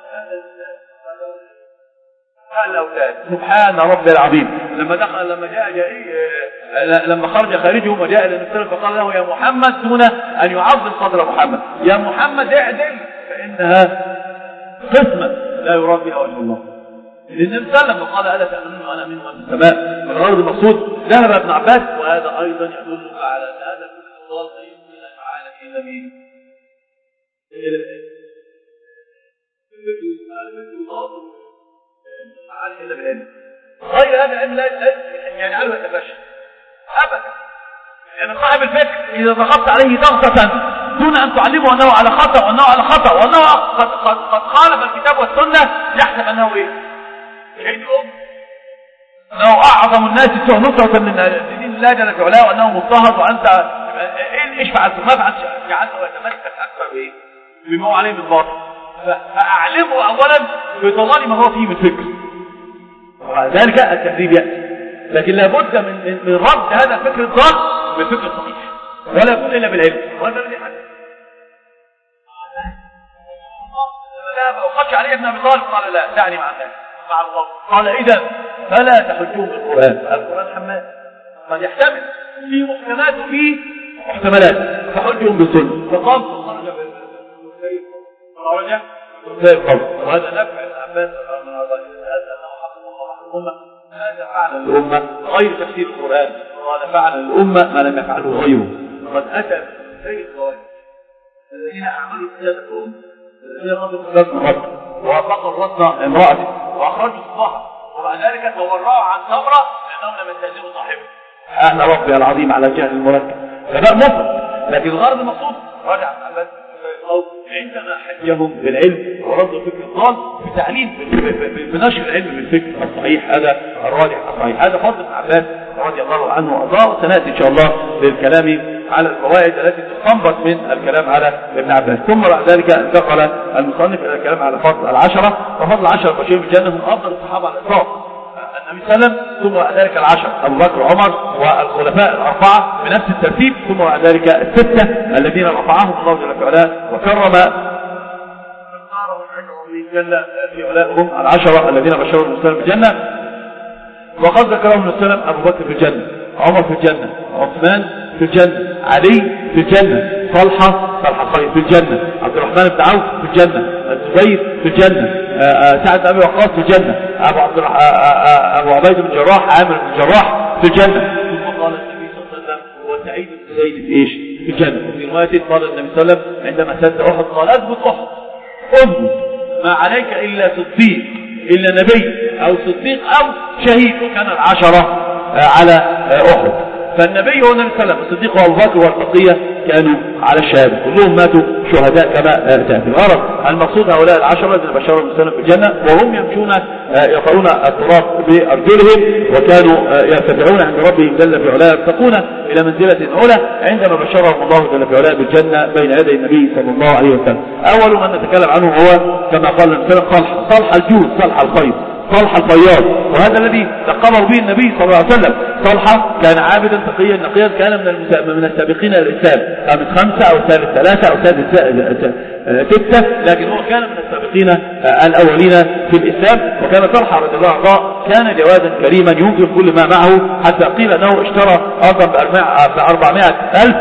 الأولاد سبحان ربي العظيم. لما دخل لما جاء جائي لما خرج خارجهم وجاء إلى النبي فقال له يا محمد دون أن يعظم قدر محمد، يا محمد اعدل فإنها قسمة لا يراد بها وجه الله. النبي صلى الله عليه وسلم قال ألا تأمنون وأنا من في السماء. الغرض المقصود ذهب ابن عباس، وهذا أيضا يدل على أن هذا كل الله سيمكن أن يفعل إلا به غير هذا العلم لا يعني قالوا يتباشر ابدا. يعني صاحب الفكر اذا ضغطت عليه ضغطه دون ان تعلمه انه على خطا وانه على خطا وانه قد قد قد خالف الكتاب والسنه يحسب انه ايه؟ شهيد ام، انه اعظم الناس نصرة من دين الله جل وعلا، وانه مضطهد، وانت ايه ايش فعلت؟ ما فعلت جعلته يتمسك اكثر بايه؟ بما هو عليه من باطل. فاعلمه اولا بضلال ما هو فيه من فكر، وبعد ذلك التهذيب ياتي. لكن لابد من من رد هذا الفكر الضال بالفكر الصحيح، ولا يكون الا بالعلم. وهذا الذي حدث. لا وخش عليه ابن ابي طالب قال لا دعني مع الناس مع الله. قال اذا فلا تحجوه بالقران، القران حماد قد يحتمل في محكمات وفي محتملات، فحجهم بالسنه. فقام خرج خرج زي القول، وهذا نفع ابن عباس من هذا انه حق الله على الامه. هذا فعل الامه غير تفسير القران، قال فعل الامه ما لم يفعله غيره. قد اتى زي القول الذين اعملوا سياده الامه الذين ردوا خلاف الرد ووافقوا الرد امراته واخرجوا صباحا، وبعد ذلك تورعوا عن ثمره لانهم لم يستهزئوا صاحبه. اهل ربي العظيم على جهل المركب فبقى مفرد. لكن الغرض المقصود رجع عباس عندما حجهم بالعلم وردوا الفكر الضال بتعليم بنشر العلم بالفكر الصحيح، هذا الراجح الصحيح. هذا فضل ابن عباس رضي الله عنه وارضاه. وسناتي ان شاء الله للكلام على الفوائد التي تستنبط من الكلام على ابن عباس. ثم بعد ذلك انتقل المصنف الى الكلام على فضل العشره. وفضل العشره البشرين بالجنه هم افضل الصحابه على الاطلاق، النبي صلى الله عليه وسلم، ثم بعد ذلك العشر ابو بكر وعمر والخلفاء الاربعه بنفس الترتيب، ثم بعد ذلك السته الذين رفعهم الله جل وعلا وكرم في اولئهم العشره الذين بشروا المسلمين بالجنه. وقد ذكرهم النبي صلى الله عليه وسلم: ابو بكر في الجنه، عمر في الجنه، عثمان في الجنه، علي في الجنه، طلحه طلحه الخير في الجنه، عبد الرحمن بن عوف في الجنه، الزبير في الجنه، سعد بن ابي وقاص في الجنه، ابو عبد ابو عبيده بن جراح، عامر بن جراح في الجنه. ثم قال النبي صلى الله عليه وسلم: وسعيد بن زيد في ايش؟ في الجنه. وفي روايه قال النبي صلى الله عليه وسلم عندما سد احد قال: اثبت احد، اثبت، ما عليك الا صديق، الا نبي او صديق او شهيد. وكان العشره على احد. فالنبي هو النبي صلى الله عليه وسلم، الصديق وابو بكر والبقيه كانوا على الشهاده، كلهم ماتوا شهداء كما تاتي. الغرض المقصود هؤلاء العشره الذين بشروا المسلمين في الجنه وهم يمشون يقرؤون التراب بارجلهم، وكانوا يرتفعون عند ربهم جل في علاه، يرتقون الى منزله على عندما بشرهم الله جل في علاه بالجنه بين يدي النبي صلى الله عليه وسلم. اول من نتكلم عنه هو كما قال النبي صلى الله عليه وسلم طلحه، طلحه الجود، طلحه الخير، طلحه الفياض، وهذا الذي لقبه به النبي صلى الله عليه وسلم. طلحه كان عابدا تقيا نقيا، كان من من السابقين الى الاسلام، خامس خمسه او ثالث ثلاثه او سادس سته، لكن هو كان من السابقين الاولين في الاسلام. وكان طلحه رضي الله عنه كان جوادا كريما ينفق كل ما معه، حتى قيل انه اشترى ارضا باربعمائة الف،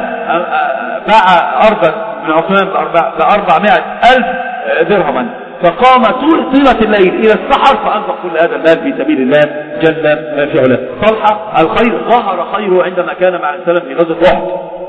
باع ارضا من عثمان باربعمائة الف درهما، فقام طول طيلة الليل إلى السحر فأنفق كل هذا المال في سبيل الله جل في علاه. طلحة الخير ظهر خيره عندما كان مع السلام في غزوة أحد.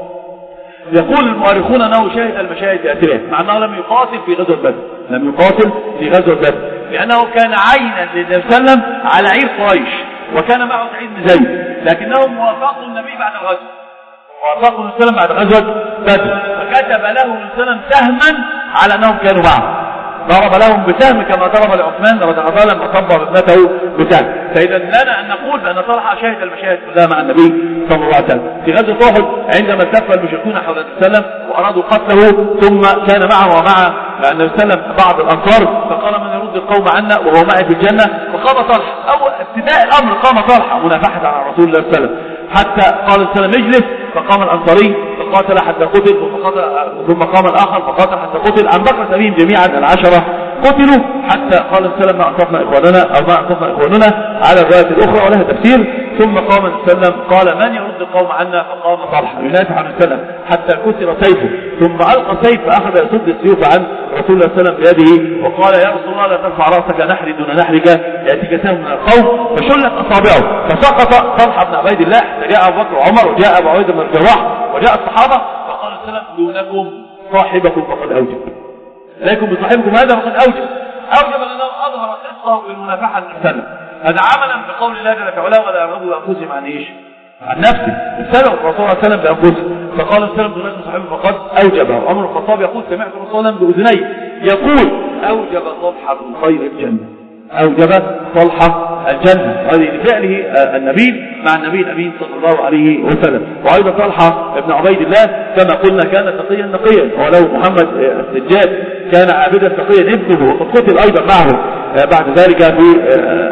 يقول المؤرخون أنه شهد المشاهد بأسره، مع أنه لم يقاتل في غزوة بدر، لم يقاتل في غزوة بدر، لأنه كان عينا للنبي صلى الله عليه وسلم على عير قريش، وكان معه سعيد بن زيد، لكنهم وافقوا النبي بعد الغزوة، وافقوا النبي صلى الله عليه وسلم بعد غزوة بدر، فكتب له النبي صلى الله عليه وسلم سهما على أنهم كانوا معه، ضرب لهم بسهم كما ضرب لعثمان رضي الله عنه لما صب ابنته بسهم. فاذا لنا ان نقول بان طلحه شهد المشاهد كلها مع النبي صلى الله عليه وسلم. في غزوه احد عندما التف المشركون حول النبي صلى الله عليه وسلم وارادوا قتله، ثم كان معه ومع النبي صلى الله عليه وسلم بعض الانصار، فقال: من يرد القوم عنا وهو معي في الجنه. فقام طلحه، اول ابتداء الامر قام طلحه منافحه على رسول الله صلى الله عليه وسلم، حتى قال صلى الله عليه وسلم: اجلس. فقام الانصاري فقاتل حتى قتل، ثم قام الاخر فقاتل حتى قتل. عن بكر سبيهم جميعا العشره قتلوا، حتى قال السلام: ما أنصفنا إخواننا أو ما أنصفنا إخواننا على الرواية الأخرى ولها تفسير. ثم قام السلام قال: من يرد القوم عنا؟ فقام طلحة ينافع عن السلام حتى كسر سيفه، ثم ألقى السيف فأخذ يسد السيوف عن رسول الله صلى الله عليه وسلم بيده، وقال: يا رسول الله لا ترفع رأسك نحري دون نحرك يأتيك سهم من القوم. فشلت أصابعه فسقط طلحة بن عبيد الله، فجاء أبو بكر وعمر وجاء أبو عبيدة بن الجراح وجاء الصحابة، فقال السلام: دونكم صاحبكم فقد أوجب، عليكم بصاحبكم هذا فقد أوجب. أوجب لأنه أظهر حصه بالمنافحة للسلام، هذا عملا بقول الله جل وعلا ولا يرغبوا بانفسهم عن ايش؟ عن نفسه. ابتلوا الرسول صلى الله عليه وسلم بانفسهم، فقال السلام بن صاحبه فقد اوجبه. عمر الخطاب يقول سمعت الرسول صلى الله عليه وسلم باذني يقول اوجب طلحه من خير الجنه، اوجب طلحه الجنه، هذه لفعله النبي مع النبي الامين صلى الله عليه وسلم. وايضا طلحه بن عبيد الله كما قلنا كان تقيا نقيا، ولو محمد السجاد كان عابدا تقيا ابنه، وقد قتل ايضا معه بعد ذلك في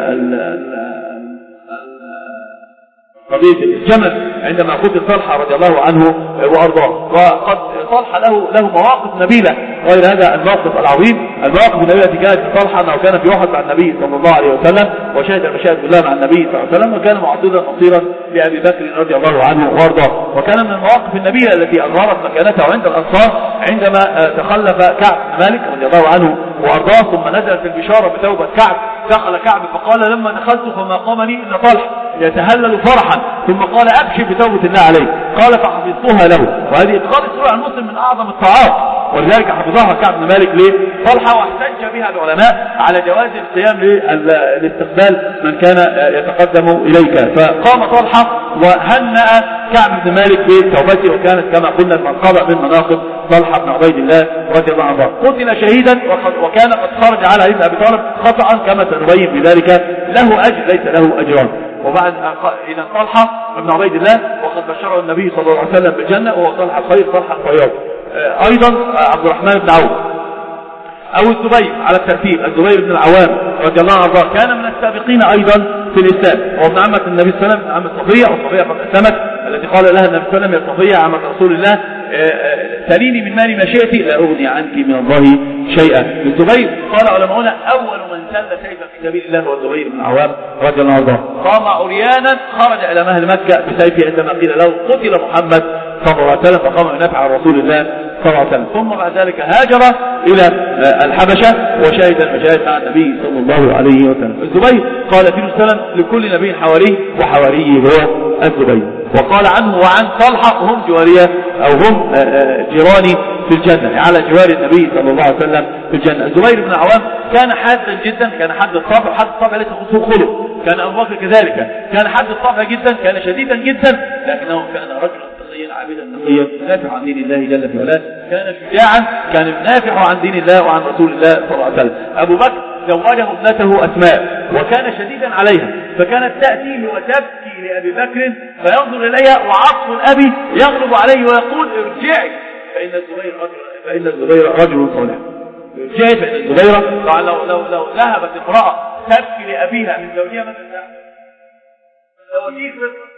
قضية الجمل عندما قتل طلحة رضي الله عنه وأرضاه. وقد طلحة له له مواقف نبيلة غير هذا الموقف العظيم. المواقف النبيلة التي كانت لطلحة أنه كان في أحد مع النبي صلى الله عليه وسلم وشهد المشاهد بالله مع النبي صلى الله عليه وسلم، وكان معضدا نصيرا لأبي بكر رضي الله عنه وأرضاه. وكان من المواقف النبيلة التي أظهرت مكانته عند الأنصار عندما تخلف كعب بن مالك رضي الله عنه وأرضاه، ثم نزلت البشارة بتوبة كعب. دخل كعب فقال لما دخلت فما قامني إلا طلحة يتهلل فرحا، ثم قال أبشر بتوبة الله عليه، قال فحفظتها له. وهذه إدخال السورة على المسلم من أعظم الطاعات، ولذلك حفظها كعب بن مالك ليه؟ طلحة، واحتج بها العلماء على جواز القيام لاستقبال من كان يتقدم إليك. فقام طلحة وهنأ كعب بن مالك بتوبته، وكانت كما قلنا المنقبة من مناقب طلحة بن عبيد الله رضي الله عنه. قتل شهيدا وكان قد خرج على ابن أبي طالب خطأ كما سنبين بذلك، له أجر ليس له أجران. وبعد إذا طلحة بن عبيد الله وقد بشره النبي صلى الله عليه وسلم بالجنة، وهو طلحة خير طلحة الخيار. أيضا عبد الرحمن بن عوف أو الزبير على الترتيب، الزبير بن العوام رضي الله عنه كان من السابقين أيضا في الإسلام، وابن عمة النبي صلى الله عليه وسلم، عمة صفية، والصفية قد أسلمت التي قال لها النبي صلى الله عليه وسلم يا صفية عمة رسول الله سليني من مالي ما شئت لا أغني عنك من الله شيئا. الزبير قال علماؤنا أول من سل سيفا في سبيل الله هو الزبير بن العوام رضي الله عنه. قام عريانا خرج إلى مهل مكة بسيفه عندما قيل له قتل محمد صلى الله عليه وسلم، فقام ينافع عن رسول الله صلى الله عليه وسلم. ثم بعد ذلك هاجر إلى الحبشة وشهد المشاهد مع النبي صلى الله عليه وسلم. الزبير قال فيه وسلم لكل نبي حواري وحواري هو الزبير. وقال عنه وعن طلحة هم جوارية أو هم جيراني في الجنة، على جوار النبي صلى الله عليه وسلم في الجنة. الزبير بن العوام كان حادا جدا، كان حاد الطبع، حاد الطبع ليس خصوص خلق. كان أبو بكر كذلك كان حاد الطبع جدا، كان شديدا جدا، لكنه كان رجلا تقيا عابدا تقيا نافع عن دين الله جل في علاه، كان شجاعا، كان نافع عن دين الله وعن رسول الله صلى الله عليه وسلم. أبو بكر زوجه ابنته أسماء وكان شديدا عليها، فكانت تأتي وتبكي لأبي بكر فينظر إليها وعطف الأبي يغلب عليه ويقول ارجعي فإن الزبير رجل فإن الزبير رجل صالح. ارجعي فإن الزبير لو لو لو ذهبت امرأة تبكي لأبيها من زوجها مثلا لو جيت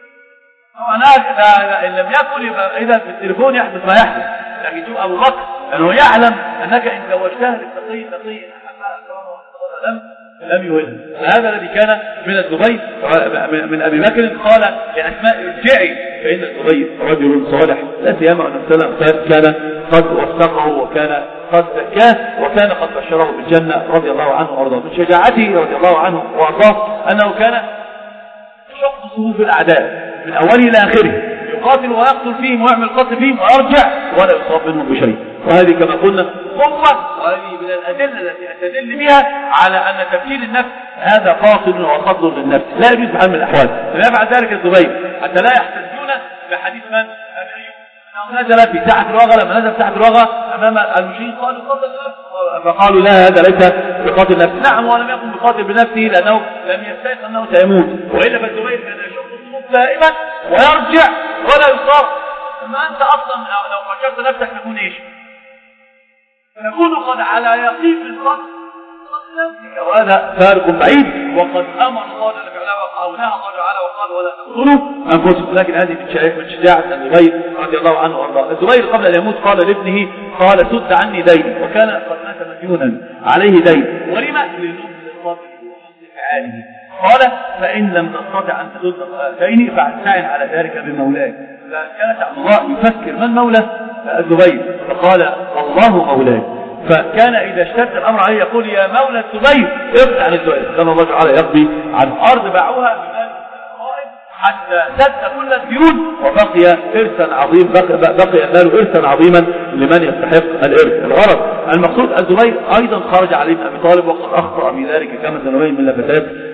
طبعا إن لم يكن يبقى إذا في التليفون يحدث ما يحدث. لكن شوف أبو بكر أنه يعلم أنك إن زوجتها للتقي التقي لم لم يولد. هذا الذي كان من الزبير من أبي بكر قال لأسماء ارجعي فإن الزبير رجل صالح، لا سيما أن السلام كان قد وثقه وكان قد زكاه وكان قد بشره بالجنة رضي الله عنه وارضاه. من شجاعته رضي الله عنه وارضاه أنه كان يشق صفوف الأعداء من أوله إلى آخره، يقاتل ويقتل فيهم ويعمل قتل فيهم ويرجع ولا يصاب منهم بشيء. وهذه كما قلنا قوة، وهذه من الأدلة التي أتدل بها على أن تفكير النفس هذا قاتل وخضر للنفس لا يجوز بحال من الأحوال. لما يفعل ذلك الزبير حتى لا يحتجون بحديث من نزل في ساعة الوغى، لما نزل في ساعة الوغى أمام المشركين قالوا قتل نفسه، فقالوا لا هذا ليس بقاتل نفسه. نعم ولم يكن بقاتل بنفسه لأنه لم يستيقن أنه سيموت، وإلا فالزبير كان يشق الصفوف دائما ويرجع ولا يصاب. ثم أنت أصلا لو فكرت نفسك تكون إيش؟ تكون قد على يقين من قتل نفسك، وهذا فارق بعيد. وقد أمر الله جل وعلا أو نهى الله تعالى وقال ولا تقتلوا أنفسكم. لكن هذه من شجاعة الزبير رضي الله عنه وارضاه. الزبير قبل أن يموت قال لابنه قال سد عني ديني، وكان قد مات مديونا عليه دين. ولما؟ للنبذ الصبر وحسن فعاله. قال فإن لم تستطع أن تسد ديني فاستعن على ذلك بمولاك. فكان عبد الله يفكر من مولاه الزبير، فقال الله مولاك. فكان إذا اشتد الأمر عليه يقول يا مولى الزبير اقضي عن الزبير، كان الله تعالى يقضي عن أرض باعوها بمال القائم حتى سد كل الديون، وبقي إرثا عظيم بقي, بقي المال إرثا عظيما لمن يستحق الإرث. الغرض المقصود الزبير أيضا خرج عليه ابن أبي طالب وقد أخطأ في ذلك كما سنبين من لفتات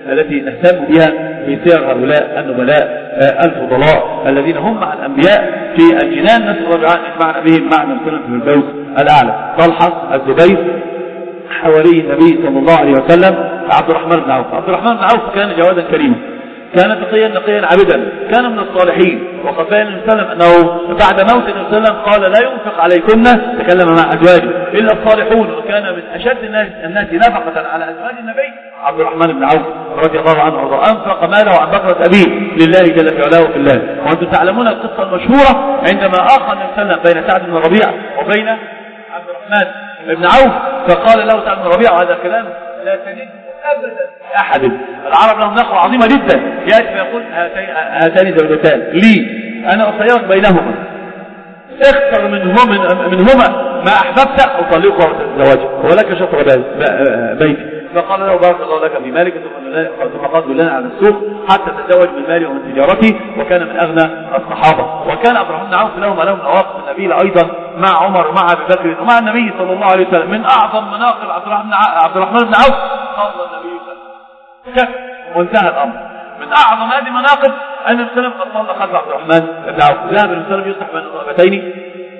التي نهتم بها في سير هؤلاء النبلاء الفضلاء الذين هم مع الأنبياء في الجنان، نسأل الله أن يجمعنا بهم مع نفسنا في الفردوس الأعلى. طلحة الزبير حواري النبي صلى الله عليه وسلم، عبد الرحمن بن عوف. عبد الرحمن بن عوف كان جوادا كريما، كان تقيا نقيا عبدا، كان من الصالحين. وقد بين النبي صلى الله عليه وسلم انه بعد موت النبي صلى الله عليه وسلم قال لا ينفق عليكن، تكلم مع ازواجه، الا الصالحون. وكان من اشد الناس الناس نفقه على ازواج النبي عبد الرحمن بن عوف رضي الله عنه وارضاه، انفق ماله عن بكره ابيه لله جل في علاه وفي الله. وانتم تعلمون القصه المشهوره عندما اخى النبي صلى الله عليه وسلم بين سعد بن ربيعه وبين عبد الرحمن بن عوف، فقال له سعد بن ربيعه، وهذا الكلام لا تجد ابدا احد. العرب لهم نخوه عظيمه جدا، ياتي فيقول هاتان زوجتان لي انا اخيرك بينهما، اختر منهما منهما ما احببت اطلقه وتزوجه ولك شطر بيتي. فقال له بارك الله لك في مالك، ثم قال دلنا على السوق حتى تزوج من مالي ومن تجارتي. وكان من اغنى الصحابه. وكان عبد الرحمن بن عوف له له مواقف نبيله ايضا مع عمر ومع ابي بكر ومع النبي صلى الله عليه وسلم. من اعظم مناقب عبد الرحمن عبد الرحمن بن عوف صلى النبي صلى الله عليه وسلم، وانتهى الامر. من اعظم هذه المناقب ان النبي صلى الله عليه وسلم قد صلى خلف عبد الرحمن بن عوف. ذهب النبي صلى الله عليه وسلم يصلح بين ضربتين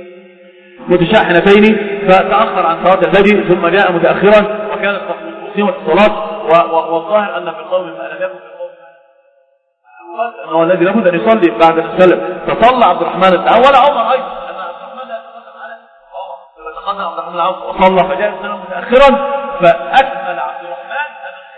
متشاحنتين فتاخر عن صلاه الفجر ثم جاء متاخرا، وكانت مقيمه الصلاه. والظاهر ان في القوم ما لم يكن في القوم انه الذي لابد ان يصلي بعد النبي صلى الله عليه وسلم. فصلى عبد الرحمن بن عوف ولا عمر ايضا، ان عبد الرحمن لا يتقدم على عمر، فتقدم عبد الرحمن بن عوف وصلى، فجاء النبي متاخرا فاكمل عبد الرحمن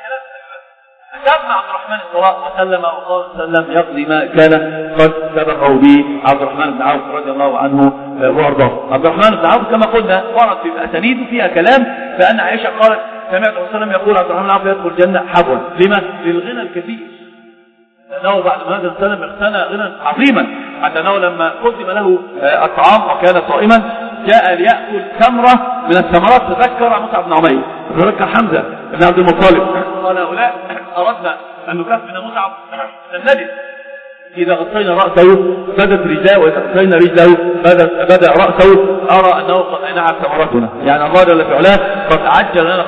أتم عبد الرحمن الصلاة وسلم، وقال سلم يقضي ما كان قد سبقه به عبد الرحمن بن عوف رضي الله عنه وارضاه. عبد الرحمن بن عوف كما قلنا ورد في أسانيد فيها كلام، فأن عائشة قالت سمعت الرسول صلى الله عليه وسلم يقول عبد الرحمن بن عوف يدخل الجنة حبوا. لما؟ للغنى الكثير، لأنه بعد ما هذا وسلم اغتنى غنى عظيما، حتى أنه لما قدم له الطعام وكان صائما جاء ليأكل تمرة من الثمرات، تذكر مصعب بن عمير، تذكر حمزة بن عبد المطلب، قال هؤلاء أردنا أن نكفن مصعب من النجس، إذا غطينا رأسه بدت رجلاه، وإذا غطينا رجله بدأ رأسه، أرى أنه قد أنعت ثمرتنا، يعني الله جل في علاه قد عجل لنا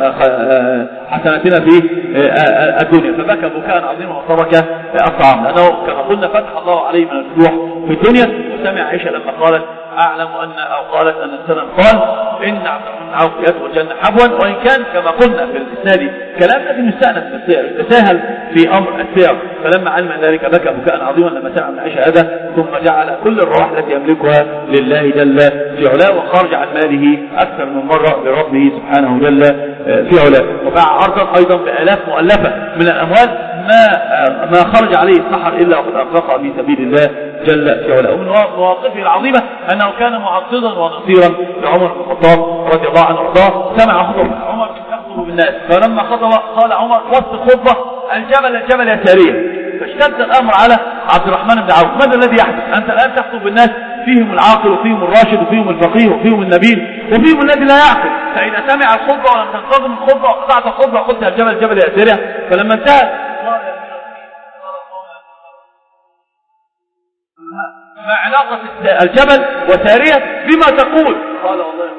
حسناتنا في الدنيا. فبكى بكاء عظيما وترك الطعام، لأنه كما قلنا فتح الله عليه من الفتوح في الدنيا. وسمع عائشة لما قالت أعلم أن أو قالت أن السلام قال إن عبد الرحمن بن عوف يدخل الجنة حبوا، وإن كان كما قلنا في الإسناد كلام لكن يستأنس بالسير، يتساهل في أمر السير. فلما علم ذلك بكى بكاء عظيما لما سمع من عائشة هذا، ثم جعل كل الروح التي يملكها لله جل في علاه، وخرج عن ماله أكثر من مرة لربه سبحانه جل في علاه. وباع أرضا أيضا بآلاف مؤلفة من الأموال ما ما خرج عليه السحر إلا وقد أنفقها في سبيل الله جل في علاه. ومن مواقفه العظيمة أنه كان معضدا ونصيرا لعمر بن الخطاب رضي الله عنه وارضاه. سمع خطبة عمر يخطب بالناس، فلما خطب قال عمر وسط الخطبة الجبل الجبل يا سارية. فاشتد الأمر على عبد الرحمن بن عوف، ماذا الذي يحدث؟ أنت الآن تخطب بالناس فيهم العاقل وفيهم الراشد وفيهم الفقيه وفيهم النبيل وفيهم الذي لا يعقل، فإذا سمع الخطبة ولم تنتظم الخطبة وقطعت الخطبة قلت الجبل الجبل يا سارية. فلما انتهى ما علاقة الجبل وسارية بما تقول؟ قال والله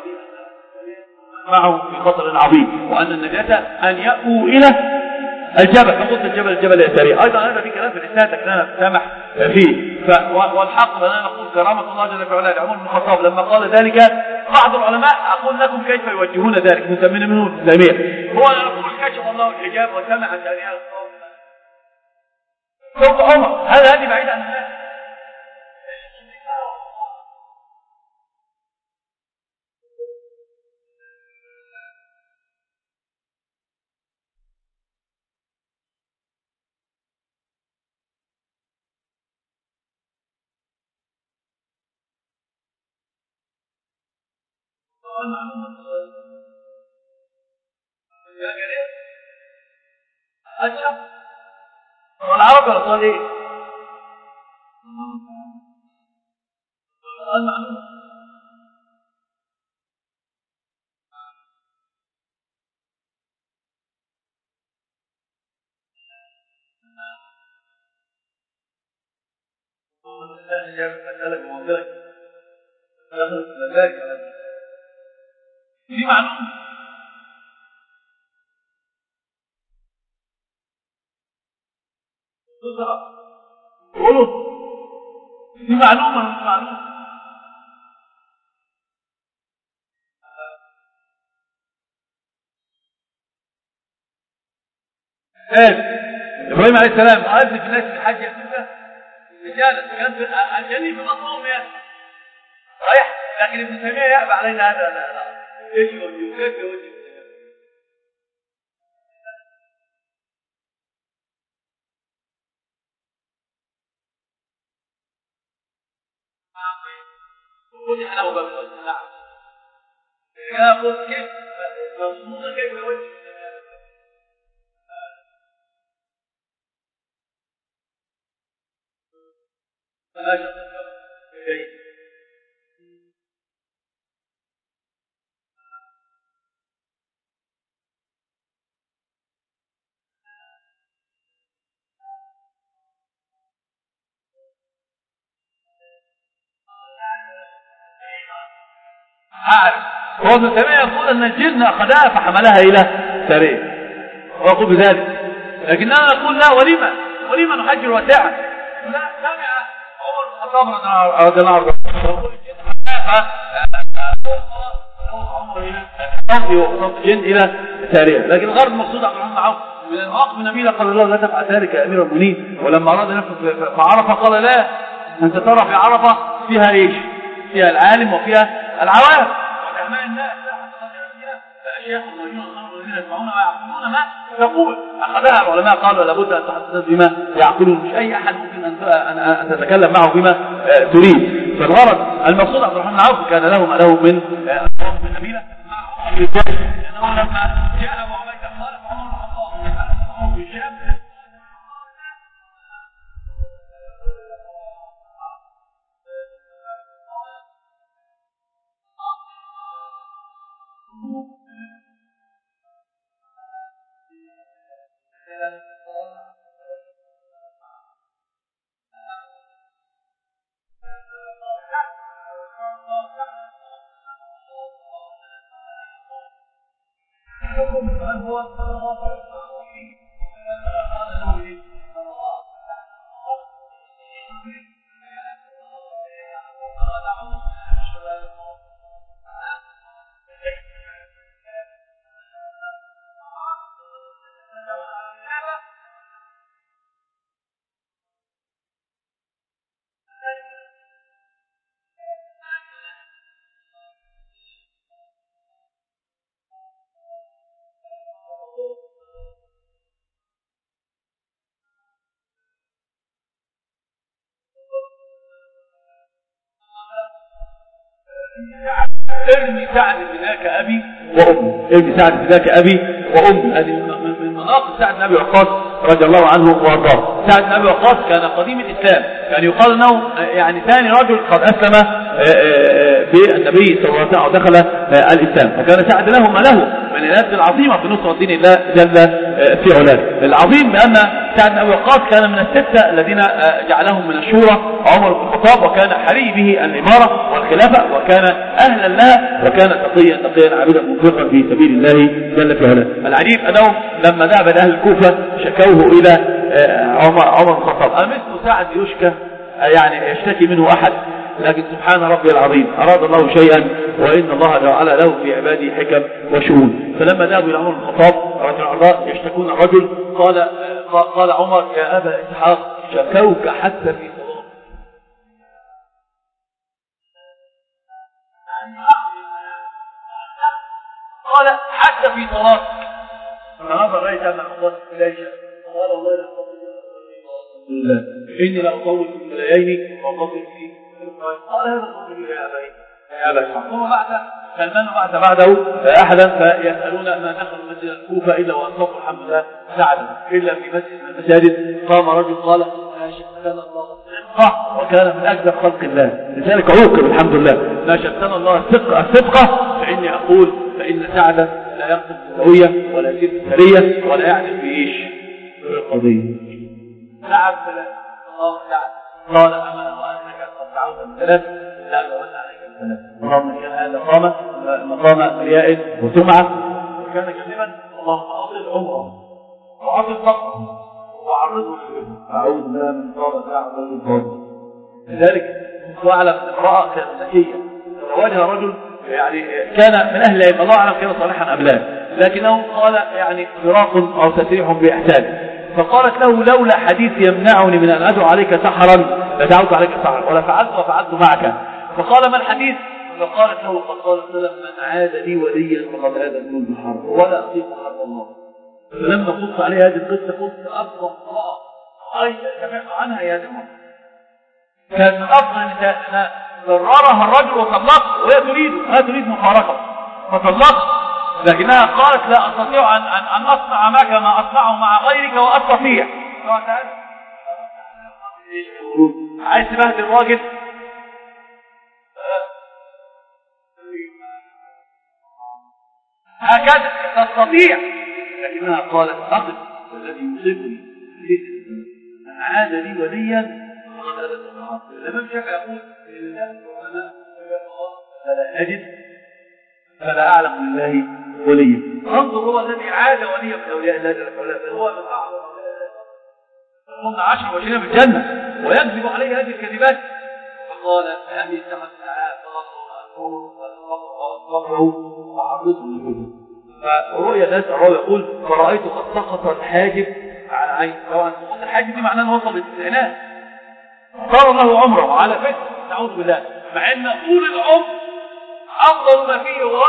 معه في خطر عظيم، وأن النجاة أن يأووا إلى الجبل، فقلت الجبل الجبل يا سارية. أيضا هذا في كلام في الإسناد لكننا نسامح فيه. والحق لنا نقول كرامة الله جل في علاه لعمر بن الخطاب لما قال ذلك بعض العلماء أقول لكم كيف يوجهون ذلك مسمين منه الإسلامية، هو أن نقول كشف الله الحجاب وسمع سارية صوت عمر، هذا هذه بعيد عن الناس. أشهر والعرب يقول إيه المعلومة في معلومة دي معلومة مش معلومة. إبراهيم عليه السلام أذن في الناس في الحج يأتوك رجالا كان الجنين في بطنهم يعني صحيح، لكن ابن تيمية يأبى علينا هذا. لا لا ايش وجهه كيف وجهه فتح له باب الوجه. نعم يقول كيف مضمون كيف الوجه ما شاء الله جيد. أعرف. هو ابن تيمية يقول أن الجن أخذها فحملها إلى سرير ويقول بذلك، لكننا نقول لا، ولما ولما نحجر وساعة. لا سمع عمر بن الخطاب رضي الله عنه يقول الجن إلى سرير، لكن الغرض المقصود عبد الرحمن عوف من المواقف النبيلة قال الله لا تفعل ذلك يا أمير المؤمنين، ولما أراد نفسه في عرفة قال لا، أنت ترى في عرفة فيها إيش؟ فيها العالم وفيها العوام والعلماء الناس الشيخ الذين يسمعون ويعقلون ما تقول. أخذها العلماء قالوا لابد أن تحدث بما يعقلون، مش أي أحد ممكن أن تتكلم معه بما تريد. فالغرض المقصود عبد الرحمن عوف كان له ما له من من نبيلة لأنه لما جاء أبو عبيدة قال عمر بن الخطاب بالشام ارمي سعد بذاك أبي وأمي، ارمي سعد بذاك أبي وأمي. هذه من مناقب سعد بن أبي وقاص رضي الله عنه وارضاه. سعد بن أبي وقاص كان قديم الإسلام، كان يقال أنه يعني ثاني رجل قد أسلم بالنبي صلى الله عليه وسلم ودخل الإسلام، وكان سعد له ما له من الأسباب العظيمة في نصرة دين الله جل في علاه. العظيم بأن سعد بن أبي وقاص كان من الستة الذين جعلهم من الشورى عمر بن الخطاب، وكان حري به الإمارة والخلافة، وكان أهلا لها، وكان تقيا تقيا عابدا منفقا في سبيل الله جل في علاه. العجيب أنهم لما ذهب أهل الكوفة شكوه إلى عمر عمر بن الخطاب، أمثل سعد يشكى يعني يشتكي منه أحد، لكن سبحان ربي العظيم أراد الله شيئا وإن الله جعل له في عباده حكم وشؤون. فلما ذهبوا إلى عمر بن الخطاب رضي الله عنه يشتكون الرجل، قال قال عمر يا أبا إسحاق شكوك حتى في صلاة. قال حتى في صلاة. فنظر رأيت أن الخطاب لا شيء، قال والله لا أقول إني لا أطول في الليالي وأقصر في قال هذا الرجل يا أبي يا أبي إسحاق. ثم بعد سلمان بعد بعده أحدا فيسألون ما دخلوا مسجد الكوفة إلا وأنصفوا الحمد لله سعدا إلا في مسجد من المساجد قام رجل قال ما شتنا الله الصدقة وكان من أكثر خلق الله، لذلك عوقب الحمد لله ما شتنا الله الصدقة. فإني أقول فإن سعدا لا يقصد بالسوية ولا يسير بالسرية ولا يعرف بإيش في القضية. سعد ثلاث الله سعد قال أما وأنك قد تعود ثلاث لا أقول عليك الثلاث. اللهم كان هذا قام مقام رياء وسمعة وكان كذبا، اللهم أصل عمره وأصل فقره وعرضه للرزق. أعوذ بالله من قال سعد القاضي لذلك كنت أعلم امرأة كانت ذكية تزوجها رجل يعني كان من أهل العلم، الله أعلم كان صالحا أم لا، لكنه قال يعني فراق أو تسريح بإحسان، فقالت له لولا حديث يمنعني من أن أدعو عليك سحرا لدعوت عليك سحرا ولا فعلت وفعلت معك. فقال ما الحديث؟ فقالت له قد قال صلى الله عليه وسلم من عاد لي وليا فقد آذنته بالحرب ولا أطيق حرب الله. فلما قلت عليه هذه القصة قلت أفضل امرأة أي سمعت عنها يا جماعة، كان أفضل أن ضررها الرجل وطلقت وهي تريد لا تريد مفارقة فطلقت، لكنها قالت لا أستطيع أن, أن, أن أصنع معك ما أصنعه مع غيرك وأستطيع. عايز تبهدل الراجل هكذا تستطيع، لكنها قالت أقف الذي يصيبني من عاد لي وليا الإمام الشافعي يقول فلا أجد فلا أعلم لله وليا. انظر هو الذي عاد وليا من أولياء الله جل وعلا، هو من أعظم ضمن عشر وعشرين في الجنة ويكذب عليه هذه الكذبات. فقال أبي سمت تعالى فأصبره وعرضته للوجه. فرؤيا الناس الراوي يقول فرأيت قد سقط الحاجب على عين. طبعا سقوط الحاجب دي معناه انه وصل للتسعينات، صار له عمره على فكرة نعوذ بالله، مع ان طول العمر افضل ما فيه هو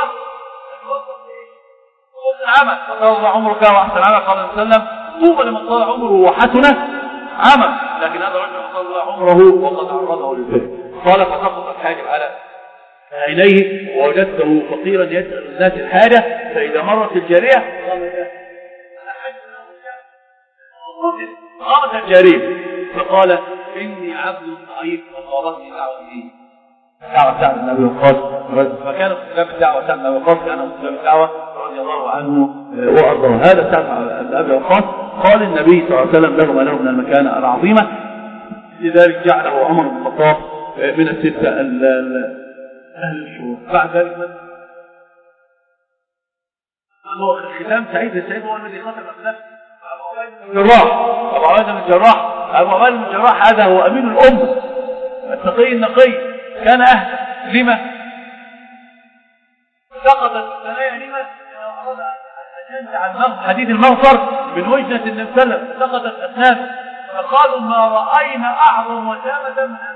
طول العمل. فطال عمرك واحسن عمل قال صلى الله عليه وسلم طوبى لمن طال عمره وحسن عمل، لكن هذا الرجل طال عمره وقد عرضه للفتن. قال فسقط الحاجب على عينيه ووجدته فقيرا يسأل الناس الحاجة، فإذا مرت الجارية قامت الجارية فقال إني عبد ضعيف فقالتني دعوة إليه دعوة سعد بن أبي وقاص، فكان مستجاب الدعوة سعد بن أبي وقاص كان مستجاب الدعوة رضي الله عنه وأرضاه. هذا سعد بن أبي وقاص قال النبي صلى الله عليه وسلم له ما له من المكانة العظيمة، لذلك جعله عمر بن الخطاب من الستة أهل الشهور. بعد ذلك من هو ختام سعيد بن سعيد هو الذي ختم أسلام أبو الجراح. أبو عبيدة بن الجراح أبو عبيدة بن الجراح هذا هو أمين الأمة التقي النقي، كان أهل لما سقطت الثنايا لما أراد أن ينزع حديد المغفر من وجنة النبي صلى الله عليه وسلم، سقطت أسنانه فقالوا ما رأينا أعظم وسامة من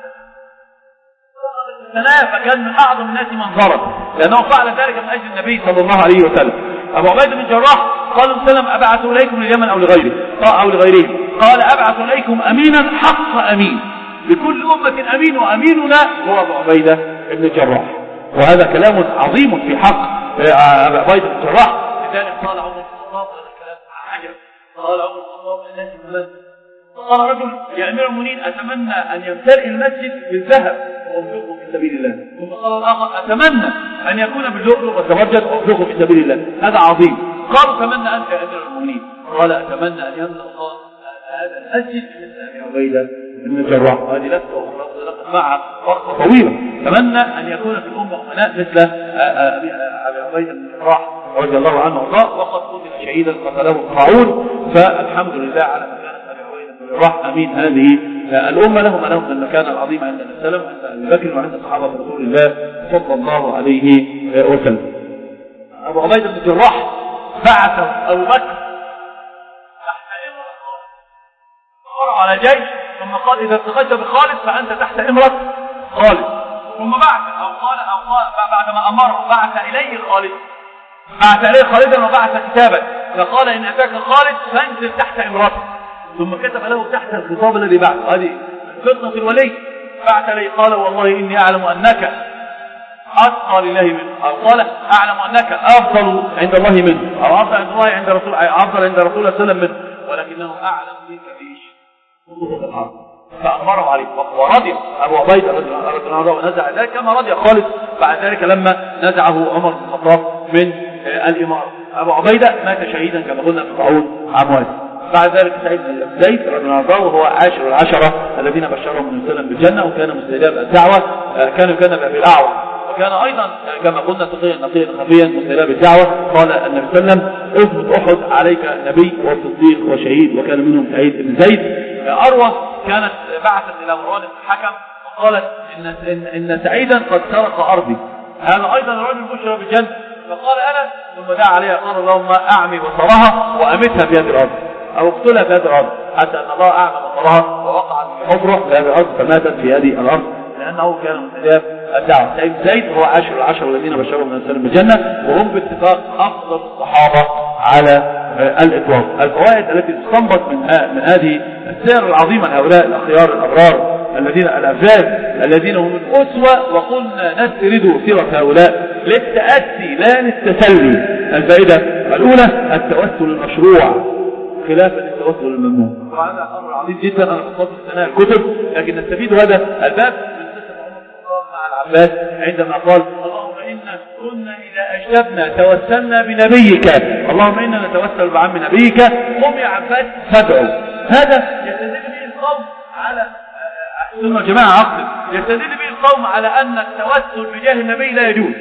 الثنايا، فكان من أعظم الناس منظرا لأنه فعل ذلك من أجل النبي صلى الله عليه وسلم. أبو عبيدة بن الجراح قال وسلم أبعث إليكم لليمن أو لغيره أو لغيره قال أبعث إليكم أمينا حق أمين، لكل أمة أمين وأميننا هو أبو عبيدة بن الجراح. وهذا كلام عظيم في حق أبو عبيدة بن الجراح. لذلك قال عمر بن الخطاب هذا الكلام عجب، قال عمر بن الخطاب الناس المسجد، قال رجل يا أمير المؤمنين أتمنى أن يمتلئ المسجد بالذهب وأنفقه في سبيل الله. ثم قال الآخر أتمنى أن يكون باللؤلؤ والزبرجد وأنفقه في سبيل الله. هذا عظيم. قالوا تمنى أنت يا أمير المؤمنين؟ قال أتمنى أن يملأ الله هذا المسجد من أبي عبيدة بن الجراح. هذه لفظة مع وقفة طويلة. تمنى أن يكون في الأمة أمناء مثل أبي عبيدة بن الجراح رضي الله عنه وارضاه، وقد قتل شهيدا قتله الطاعون، فالحمد لله على مكانة أبي عبيدة بن الجراح أمين هذه الأمة، لهم لهم من المكان العظيم عند النبي صلى الله عليه وسلم عند أبي بكر وعند صحابة رسول الله صلى الله عليه وسلم. أبو عبيدة بن الجراح بعث أبو بكر تحت إمرة على جيش، ثم قال إذا اتخذت بخالد فأنت تحت إمرة خالد، ثم بعث أو قال أو قال بعد ما أمره بعث إليه خالد بعث إليه خالدا وبعث كتابا فقال إن أتاك خالد فانزل تحت إمرته، ثم كتب له تحت الخطاب الذي بعث. هذه فطنة الولي. بعث لي قال والله إني أعلم أنك أتقى لله منه، أو قال أعلم أنك أفضل عند الله منه، أو أفضل عند الله عند رسول أفضل عند رسول الله صلى الله عليه وسلم منه، ولكنه أعلم منك بإيش خطوط الحرب. فأمره عليه ورضي أبو عبيدة رضي الله عنه ونزع ذلك كما رضي خالد بعد ذلك لما نزعه عمر بن الخطاب من الإمارة. أبو عبيدة مات شهيدا كما قلنا في طاعون عام واحد. بعد ذلك سعيد بن زيد رضي الله عنه وهو عاشر العشرة الذين بشرهم النبي صلى الله عليه وسلم بالجنة، وكان مستجاب الدعوة، كان يكنى بأبي الأعور، وكان أيضا كما قلنا تقيا نقيا خفيا مستجاب الدعوة. قال النبي صلى الله عليه وسلم اثبت أحد عليك النبي والصديق وشهيد، وكان منهم سعيد بن زيد. أروى كانت بعثت إلى مروان بن الحكم قالت إن, إن, إن سعيدا قد سرق أرضي، هذا أيضا الرجل بشر بالجنة. فقال أنا، ثم دعا عليها قال اللهم أعمي بصرها وأمتها في هذه الأرض أو اقتلها في هذه الأرض، حتى أن الله أعمى بصرها ووقعت في حفرة في هذه الأرض فماتت في هذه الأرض لأنه كان مستجاب الدعوة. سيد زيد هو عاشر العشر الذين بشرهم من السلام بالجنة، وهم باتفاق أفضل الصحابة على الإطلاق. الفوائد التي تستنبط من من هذه السير العظيمة لهؤلاء الأخيار الأبرار الذين الأفذاذ الذين هم الأسوة، وقلنا نسرد سيرة هؤلاء للتأسي لا للتسلي. الفائدة الأولى التوسل المشروع خلافا للتوسل الممنوع. وهذا أمر عظيم جدا، أنا بخصص ثناء الكتب، لكن نستفيد هذا الباب من قصة عمر مع العباس عندما قال اللهم إنا كنا إذا أجدبنا توسلنا بنبيك، اللهم إنا نتوسل بعم نبيك، قم يا عباس فادعوا. هذا يستدل به القوم على ثم جماعة عقل يستدل به القوم على أن التوسل بجاه النبي لا يجوز،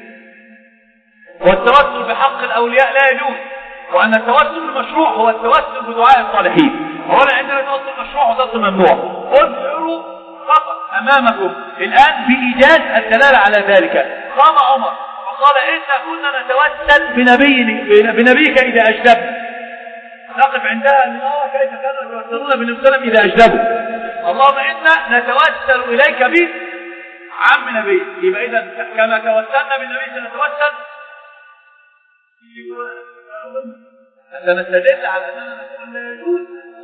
والتوسل بحق الأولياء لا يجوز، وأن التوسل المشروع هو التوسل بدعاء الصالحين. وهنا عندنا توسل مشروع وتوسل ممنوع. اذكروا فقط أمامكم الآن بإيجاز الدلالة على ذلك. قام عمر وقال إنا كنا نتوسل بنبي بنبيك إذا أجدبنا. نقف عندها نرى كيف كانوا يتوسلون بالنبي صلى الله عليه وسلم إذا أجدبوا. اللهم إنا نتوسل إليك بعم نبي، يبقى إذا كما توسلنا بالنبي سنتوسل سنستدل على أننا نقول لا يجوز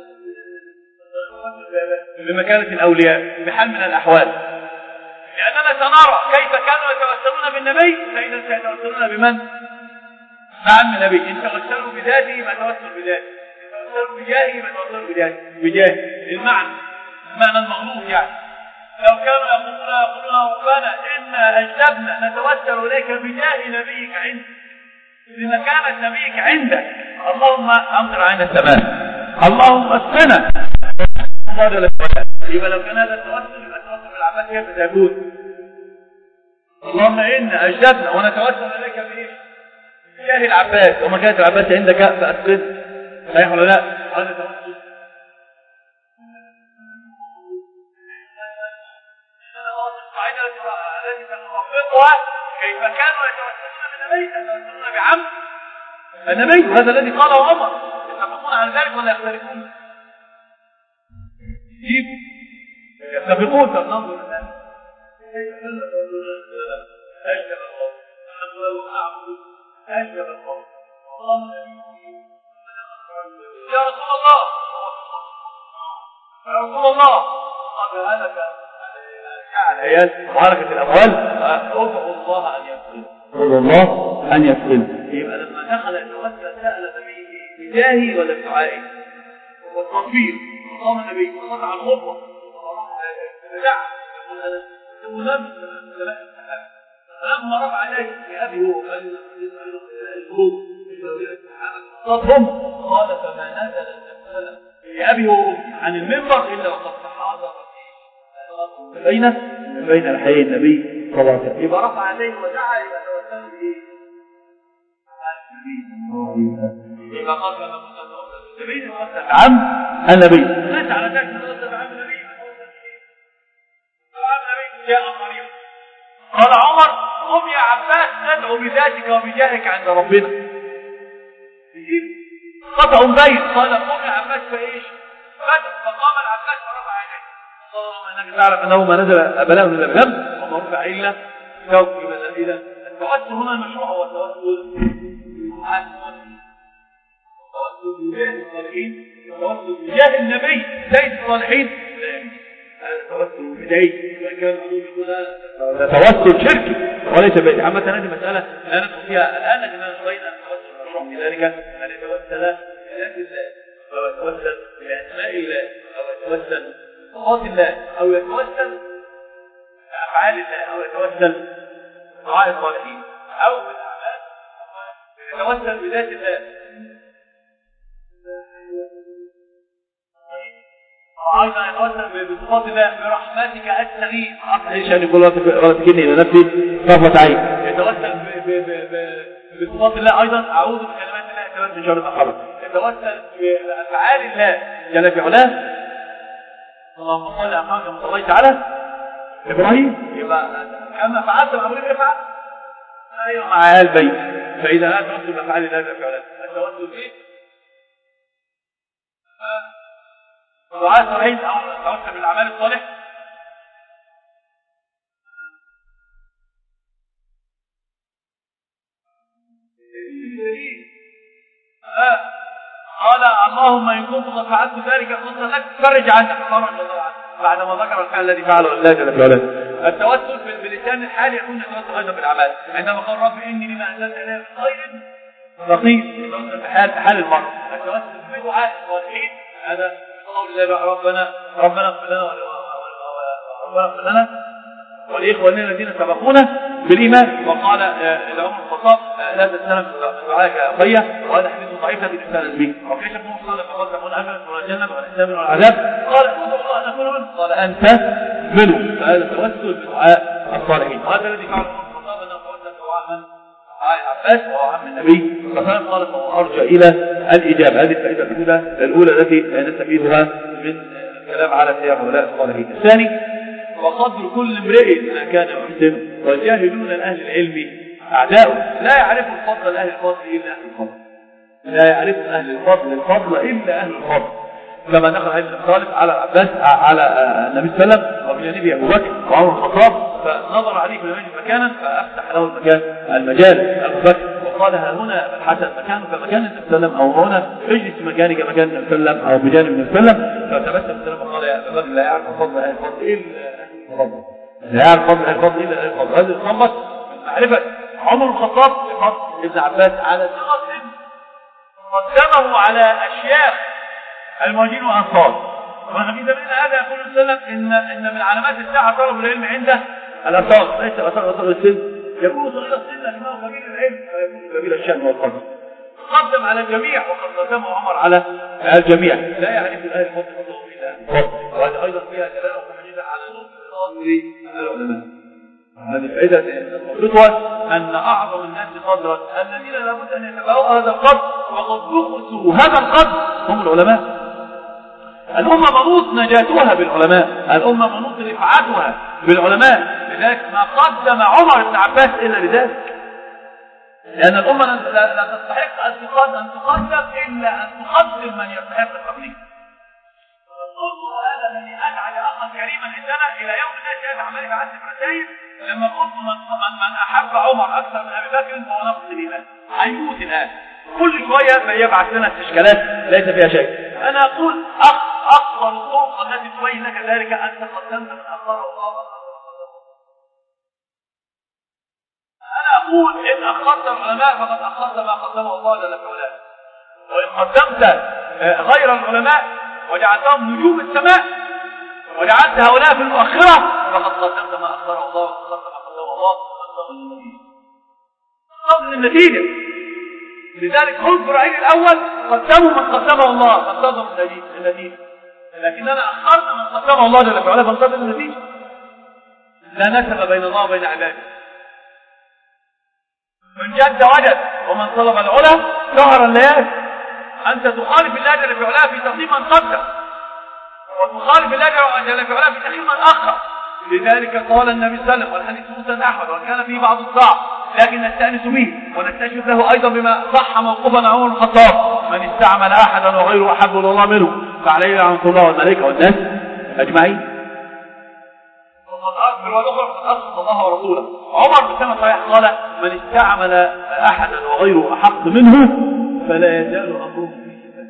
بمكانة الأولياء بحال من الأحوال، لأننا سنرى كيف كانوا يتوسلون بالنبي، فإذا سيتوسلون بمن؟ بعم النبي. إن توسلوا بذاته يبقى توسل بذاته، إن توسلوا بجاهه يبقى توسل بجاهه بجاه المعنى المعنى المغلوط. يعني لو كانوا يقولون يقولون ربنا إنا أجدبنا نتوسل إليك بجاه نبيك عندك بمكانة نبيك عندك، اللهم أمطر علينا السماء، اللهم اسقنا. يبقى لو كان هذا التوسل يبقى التوسل بالعباس كيف سيكون؟ اللهم إنا أجدبنا ونتوسل إليك بإيش؟ بجاه العباس، ومكانة العباس عندك فأسقنا. صحيح ولا لا؟ هذا توسل التي سنطبقها كيف كانوا يتوسلون بالنبي يتوسلون بعم النبي، وهذا الذي قاله عمر. يتفقون على ذلك ولا يختلفون؟ يتفقون. فننظر الآن كيف كان أجدب الله أجدب الله يا رسول الله يا رسول الله قال هذا العيال وحركة الأموال أدعو الله أن يفعل أدعو الله أن يفعل. يبقى لما دخل يتوسل سأل نبيه بجاهي ولا بدعائي والتطبيق وقام النبي وقطع الخطوة ودعا ولم فلما رفع عليه بأبي هو الهروب صدهم قال فما نزل السلام بأبي هو عن المنبر إلا وقد تحاضر بين بين الحي النبي صلى الله عليه وسلم. يبقى رفع عليه ودعا يبقى توسل به يبقى قال كما كنت توسل بالنبي توسل بعم النبي. ليس على ذلك توسل بعم النبي بعم النبي جاء قريب. قال عمر قم يا عباس ندعو بذاتك وبجاهك عند ربنا. قطع بين قال قم يا عباس فايش فقام العباس ورفع عينيه. اللهم انك تعلم انه ما نزل بلاء من الغم وما رفع الا كوكب الى التوسل. هنا المشروع هو التوسل التوسل بجاه الصالحين، التوسل بجاه النبي سيد الصالحين. التوسل بدعي وان كان هذا توسل شركي وليس بدعي. عامة هذه مسألة لا ندخل فيها الآن، لكننا نصينا التوسل المشروع في ذلك أن يتوسل بذات الله أو يتوسل بأسماء الله أو يتوسل بصفات الله أو يتوسل بأفعال الله أو يتوسل بدعاء الصالحين أو بالأعمال يتوسل بذات الله. وأيضا يتوسل بصفات الله برحمتك أستغيث. إيش يعني يقول ولا تكلني إلى نفسي طرفة عين. يتوسل بصفات الله أيضا أعوذ بكلمات الله التامات من شر ما خلق. يتوسل بأفعال الله جل في علاه. اللهم صل على محمد كما صليت على إبراهيم. يبقى أما فعلت مع إبراهيم افعل أيوة مع آل بيت. فإذا لا توسل بأفعال الله فعلا التوسل إيه؟ دعاء صحيح أو التوسل بالأعمال الصالحة. قال اللهم إن كنت قد فعلت ذلك خصا لك فرج عنك فرج الله عنك بعدما ذكر الفعل الذي فعله الله جل وعلا. التوسل باللسان الحال يكون التوسل أيضا بالأعمال. عندما قال رب إني لما أنزلت إليه من خير رقيب التوسل بحال حال المرء. التوسل بدعاء الصالحين هذا قول الله ربنا ربنا اغفر لنا ربنا اغفر لنا والإخوة الذين سبقونا بالإيمان. وقال لعمر الخطاب لا تستلم دعائك يا أخي وهذا حديث ضعيف لا تستلم به. وكيف يكون صالح فقد تكون أجرا ولا الجنة ولا الإسلام ولا العذاب. قال ادعو الله أن أكون منه قال أنت منه. فهذا توسل بدعاء الصالحين. وهذا الذي فعله عمر الخطاب أنه توسل دعاء من دعاء عباس وهو عم النبي صلى الله عليه وسلم. قال فهو أرجع إلى الإجابة. هذه الفائدة الأولى الأولى التي نستفيدها من الكلام على سياق هؤلاء الصالحين. الثاني وقدر كل امرئ ما كان يحسن والجاهلون الأهل العلم أعداء لا يعرف الفضل لأهل الفضل إلا أهل الفضل. لا يعرف أهل الفضل الفضل إلا أهل الفضل. كما دخل علي بن طالب على عباس على النبي صلى الله عليه وسلم وبجانبه أبو بكر وعمر الخطاب فنظر عليه في المجلس مكانا فأفتح له المكان المجال أبو بكر وقال ها هنا الحسن مكانك مكان النبي صلى الله عليه وسلم أو هنا اجلس مكانك مكان النبي صلى الله عليه وسلم أو بجانب النبي صلى الله عليه وسلم. فتبسم السلام وقال يا أبو بكر لا يعرف فضل أهل الفضل إلا الفضل. لا يعرف فضل الفضل إلا الفضل. هذا الصنبط من معرفة عمر الخطاب بفضل ابن عباس على ثقة قدمه على أشياء المهاجرين والأنصار. ونحن في زماننا هذا يقول صلى الله عليه وسلم إن إن من علامات الساعة طلب العلم عنده الأنصار. ليس أثر أثر السن يكون صغير السن لكنه كبير العلم ويكون كبير الشأن والقدر. قدم على الجميع وقد قدمه عمر على الجميع. لا يعرف الآية الفضل فضلهم إلا الفضل. وهذا أيضا فيها دلالة ومعجزة على نصف العلماء. هذه فائدة الفتوى أن أعظم الناس قدرا الذين لابد أن يتبعوا هذا القدر وقد بخسوا هذا القدر هم العلماء. الأمة منوط نجاتها بالعلماء. الأمة منوط رفعتها بالعلماء. لذلك ما قدم عمر بن عباس إلا لذلك. لأن الأمة لا تستحق أن تقدم إلا أن تقدم من يستحق التقديم. قلت هذا الذي أجعل أخا كريما عندنا إلى يوم الناس يأتي عمالي بعث الرسائل لما قلت من, من أحب عمر أكثر من أبي بكر فهو نقص الإيمان. هيموت الآن كل شوية ما يبعث لنا استشكالات ليس فيها شيء. أنا أقول أفضل الطرق التي تبين لك ذلك أن تقدمت من أخبار الله. أنا أقول إن أخرت العلماء فقد أخرت ما قدمه الله جل وعلا. وإن قدمت غير العلماء وجعلتهم نجوم السماء وجعلت هؤلاء في المؤخرة فقد قدمت ما أخبره الله وقدمت ما قدمه الله قبل النتيجة. لذلك هم فرعين الأول قدموا من قدمه الله فانتظروا النتيجة. لكننا أخرنا من قدمه الله جل وعلا فانتظروا النتيجة. لا نسب بين الله وبين عباده. من جد وجد ومن طلب العلا سهر الليالي. أنت تخالف الله جل وعلا في تقديم من قدم وتخالف الله جل وعلا في تأخير من أخر. لذلك قال النبي صلى الله عليه وسلم والحديث مسند أحمد وكان فيه بعض الضعف لكن نستأنس به ونستشهد له أيضا بما صح موقوفا عن عمر الخطاب من استعمل أحدا وغيره أحب إلى الله منه فعليه لعنة الله والملائكة والناس أجمعين. وقد أكبر والأخرى قد أصدق الله ورسوله. عمر بن صحيح قال من استعمل أحدا وغيره أحق منه فلا يزال أمره في سباله.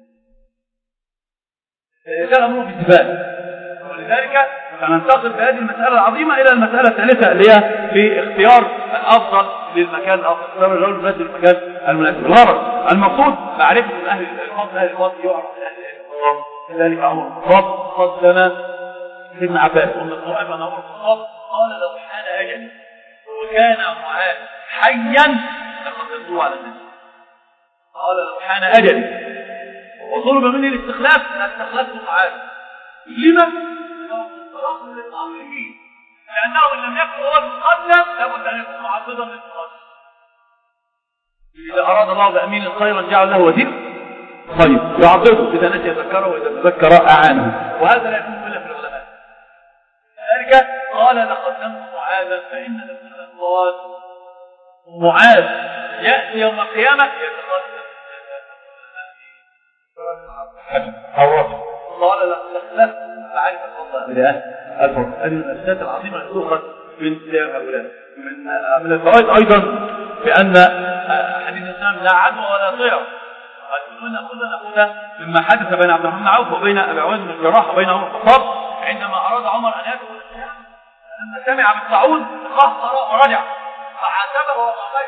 لا يزال أمره في سباله. ولذلك فننتقل بهذه المسألة العظيمة إلى المسألة الثالثة اللي هي في اختيار الأفضل للمكان الأفضل. اختيار الرجل المناسب للمكان المناسب. الغرض المقصود معرفة أهل الفضل. أهل الفضل يعرف أهل الفضل. لذلك عمر الخطاب قدم ابن عباس ومن القرآن عن عمر الخطاب قال لو حان أجل وكان معاذ حيا لقدمته على النبي. قال لو حان أجل وطلب مني الاستخلاف لاستخلفت معاذ. لما؟ رفض للأمر فيه لأنه إن لم يكن هو المقدم لابد أن يكون معضدا للمقدم. إذا أراد الله بأمين خيرا جعل له وزير خير يعضده إذا نسي يذكره وإذا تذكر أعانه. وهذا لا يكون إلا في العلماء. ذلك قال قال لقد لم معاذا فإن النبي قال معاذ يأتي يوم القيامة يتقدم قال لك فعرف الله أن الأساسات العظيمة تؤخذ من هؤلاء. من من الفوائد أيضا بأن حديث الإسلام لا عدوى ولا طير. قلنا كلنا نقول مما حدث بين عبد الرحمن عوف وبين أبي عوان بن الجراح وبين عمر الخطاب عندما أراد عمر أن يدخل الإسلام لما سمع بالطاعون قهر ورجع فعاتبه وقال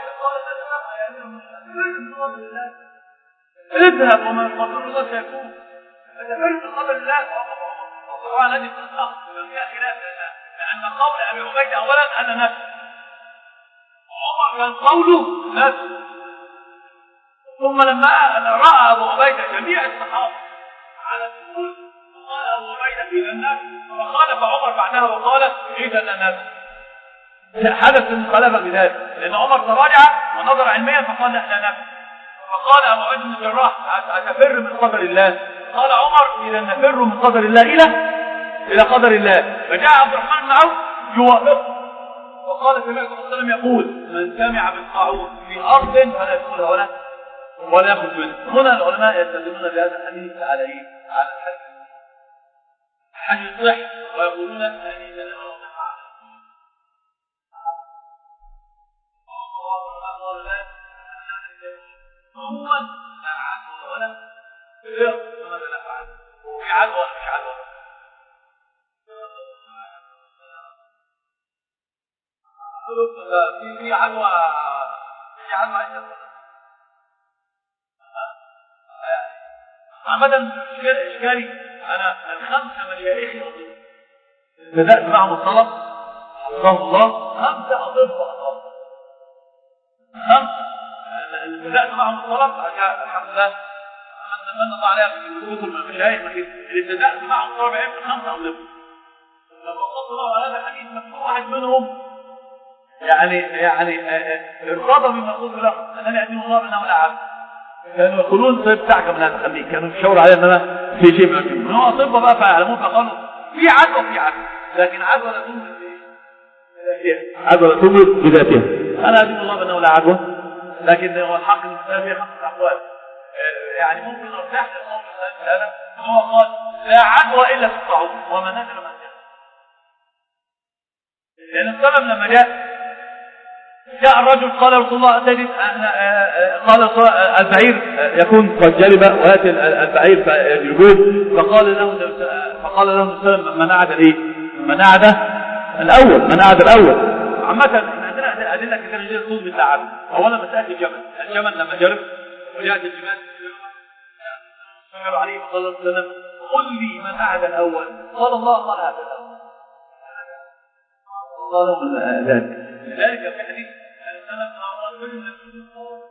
اذهب ومن قدر الله سيكون فتفرد من قدر الله وطبعا هذه القصة فيها خلاف لأن قول أبي عبيدة أولا أنا نفس وعمر كان قوله نفس ثم لما رأى أبو عبيدة جميع الصحابة على الدخول قال أبو عبيدة في النفس فخالف عمر بعدها وقال إذا النفس حدث المخالفة بذلك لأن عمر تراجع ونظر علميا فقال لا نفس فقال أبو عبيدة بن الجراح أتفر من قدر الله قال عمر إذا نفر من قدر الله إلى إلى قدر الله فجاء عبد الرحمن بن عوف يوافقه وقال سمعت الرسول صلى الله عليه وسلم يقول من سمع بالطاعون في أرض فلا يدخلها ولا ولا يأخذ منه. هنا العلماء يستدلون بهذا الحديث على إيه؟ على الحديث حديث صح ويقولون أن إذا لم عموما لا عدوى ولا غير ماذا نفعل في عدوى مش عدوى في في عدوى في عدوى عامة إشكالي أنا الخمسة مشايخي بدأت معهم الطلب حفظه الله خمسة أطباء خمسة بدأت معهم الطلب الحمد لله من الله عليها في كتب المشايخ اللي بدأت معهم الطلب عيب خمسة أطباء لما قلت الله على هذا الحديث مكتوب واحد منهم يعني يعني ارتضى بما قلت له أنني أعلم الله أنه لا عبد كانوا يقولون طيب تعجب من هذا الخليج كانوا يشاوروا عليه ان انا في شيء من الجنون هو اطباء بقى فيعلمون فقالوا في عدوى في عدوى لكن عدوى لا تمرض بذاتها عدوى لا تمرض بذاتها انا ادين الله بانه لا عدوى لكن هو الحق المسلم فيه خمسه اقوال يعني ممكن نرتاح للقول هذا هو قال لا عدوى الا في الطاعون وما نزل من جاء لان السلام لما جاء جاء الرجل قال رسول الله تجد قال البعير يكون قد جلب وياتي البعير فيجوب فقال له فقال له السلام من عاد الايه من عاد الاول من عاد الاول عامه احنا عندنا ادله كثيره جدا تثبت بالتعب اولا مساله الجمل الجمل لما جرب وجاءت الجمال عليه صلى الله عليه وسلم قل لي من عاد الاول قال الله قال هذا الاول قال من ذلك لذلك في حديث السلام مع رجل من الصحابه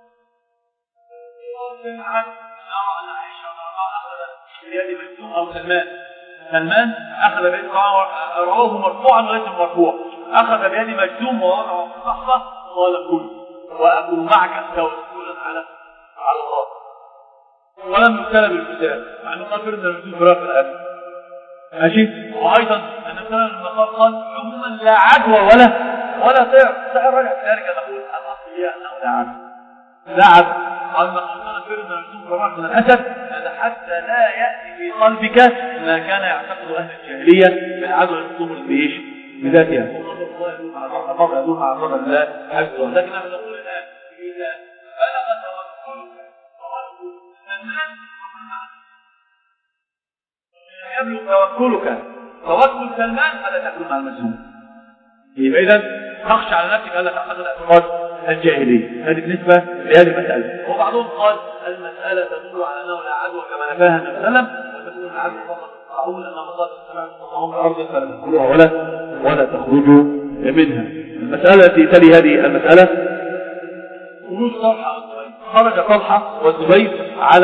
عن أن عائشة أخذ بيد مجنون أو سلمان سلمان أخذ بيد رواه مرفوعا وليس مرفوع أخذ بيد مجنون ووضعه في الصحفة قال كل وأكون معك توكلا على على الله ولم يبتلى بالكتاب مع أنه قال فرد المجنون فراق الأسف ماشي وأيضا أن السلام لما قال قال عموما لا عدوى ولا ولا طير سعر رجع ذلك نقول الأصل هي أنه لا عدوى لا عدوى قال مقصودنا فرد المجنون فراق من الأسف هذا حتى لا يأتي في قلبك ما كان يعتقد أهل الجاهلية بالعدوى الأمور بإيش بذاتها الله يدور مع الله الله حفظه لكن نحن نقول الآن إذا بلغ توكلك توكل سلمان يبلغ توكلك توكل سلمان فلا تكون مع المسلوم يبقى إذا تخشى على نفسك ألا تعتقد اعتقاد الجاهلية هذه بالنسبة لهذه المسألة وبعضهم قال المسألة تدل على أنه لا عدوى كما نفاها النبي صلى الله عليه وسلم وتكون العدوى فقط أقول أن الله سبحانه الأرض فلا تدخلوها ولا ولا تخرجوا منها. المسألة التي تلي هذه المسألة خروج طلحة والزبير خرج طلحة والزبير على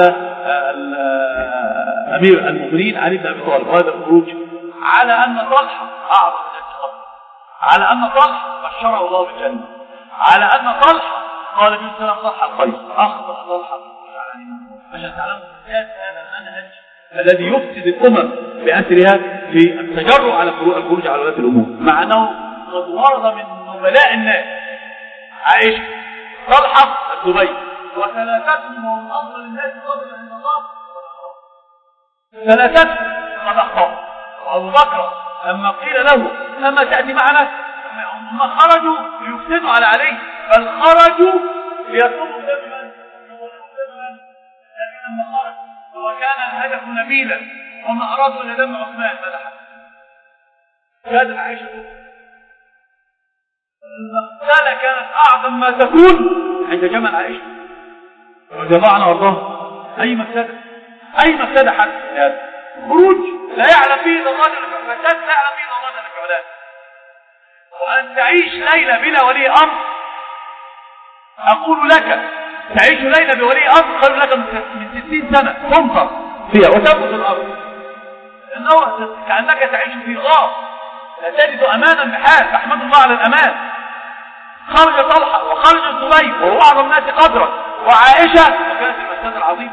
أمير المؤمنين علي بن أبي طالب وهذا الخروج على أن طلحة أعظم من القبر على أن طلحة بشره الله بالجنة على أن طلحة قال ابن سلام طلحة القيس أخبر طلحة عشان تعلموا هذا المنهج الذي يفسد الأمم بأسرها في التجرؤ على الخروج على ولاة الأمور، مع أنه قد ورد من نبلاء الناس عائشة، طلحة، الزبير، وثلاثتهم هم أفضل الناس قبل عند الله، ثلاثتهم قد أخطأوا. وأبو بكر لما قيل له لما تأتي معنا، هم خرجوا ليفسدوا على علي، بل خرجوا ليطلبوا دم من؟ لكن لما خرجوا وكان الهدف نبيلا وما أرادوا إلا دم عثمان ماذا حدث؟ كانت عائشة المقتلة كانت أعظم ما تكون عند جمل عائشة رضي الله عنها وارضاها. أي مفسدة أي مفسدة حدث خروج لا يعلم فيه إلا الله جل وعلا، فساد لا يعلم فيه إلا الله جل وعلا، وأن تعيش ليلة بلا ولي أمر. أقول لك تعيش ليلة بولي أمر خير لك من ستين سنة تنفر فيها وتنفذ الأرض، لأنه كأنك تعيش في غار لا تجد أمانا بحال. أحمد الله على الأمان. خرج طلحة وخرج الزبير وهو أعظم الناس قدرا، وعائشة وكانت المفسدة العظيمة.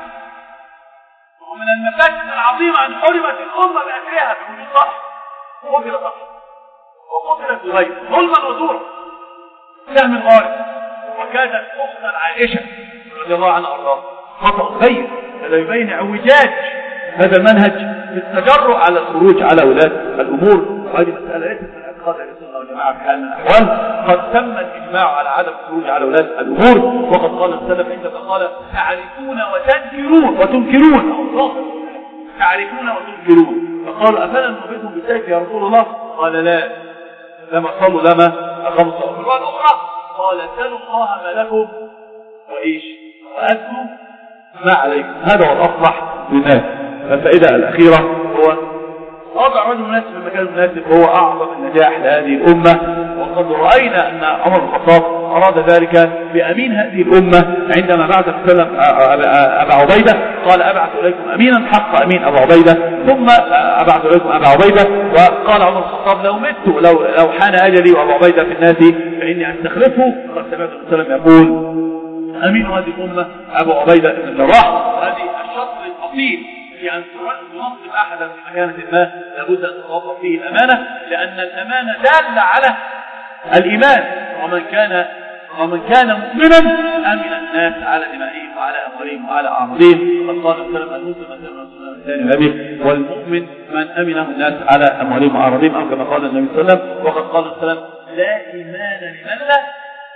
ومن المفاسد العظيمة أن حرمت الأمة بأسرها بوجود طلحة، قتل طلحة وقتل الزبير ظلما وزورا سهم الغارب، وكانت أخت عائشة رضي الله عنها وارضاها. خطأ غير هذا يبين اعوجاج هذا المنهج في التجرؤ على الخروج على ولاة الأمور. وهذه مسألة ليست من اعتقاد أهل السنة والجماعة في حال من الأحوال، قد تم الإجماع على عدم الخروج على ولاة الأمور. وقد قال السلف عندما قال تعرفون وتنكرون وتنكرون تعرفون وتنكرون، فقالوا أفلا نريدهم بالسيف يا رسول الله؟ قال لا، لما صلوا لما أقمصوا. الرواية الأخرى قال سلوا الله ما لكم وإيش وأدوا ما عليكم. هذا هو الأصلح للناس. الفائدة الأخيرة هو وضع رجل مناسب في المكان المناسب هو أعظم النجاح لهذه الأمة. وقد رأينا أن عمر بن الخطاب أراد ذلك بأمين هذه الأمة عندما بعث صلى الله عليه وسلم أبا عبيدة، قال أبعث إليكم أمينا حق أمين أبا عبيدة، ثم أبعث إليكم أبا عبيدة. وقال عمر بن الخطاب لو مت لو لو حان أجلي وأبا عبيدة في الناس فإني أستخلفه. قد سمعت النبي صلى الله عليه وسلم يقول أمين هذه الأمة أبو عبيدة بن الجراح. هذه الشطر الأصيل في أن تنصب أحدا في مكانة ما لابد أن تتوقف فيه الأمانة، لأن الأمانة دالة على الإيمان. ومن كان ومن كان مؤمنا أمن الناس على دمائهم وعلى أموالهم وعلى أعراضهم. قد قال السلام المسلم المسلم والمؤمن من أمنه الناس على أموالهم وأعراضهم، أو كما قال النبي صلى الله عليه وسلم. وقد قال السلام لا إيمان لمن لا،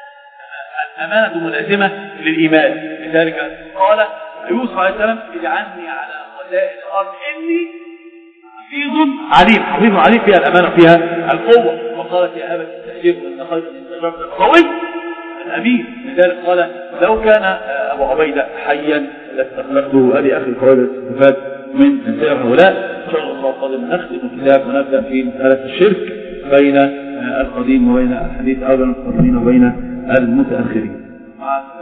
الأمانة ملازمة للإيمان. لذلك قال يوسف عليه السلام اجعلني على خزائن الأرض إني حفيظ عليم. حفيظ عليم فيها الأمانة فيها القوة. وقالت يا أبت استأجره إن خير الاستئجار القوي الأمين. لذلك قال لو كان أبو عبيدة حيا لاستخلفته. هذه أخي الفوائد الاستفاد من سير هؤلاء. إن شاء الله قادم نختم الكتاب ونبدأ في مسألة الشرك بين القديم وبين الحديث أو بين القديمين وبين المتأخرين.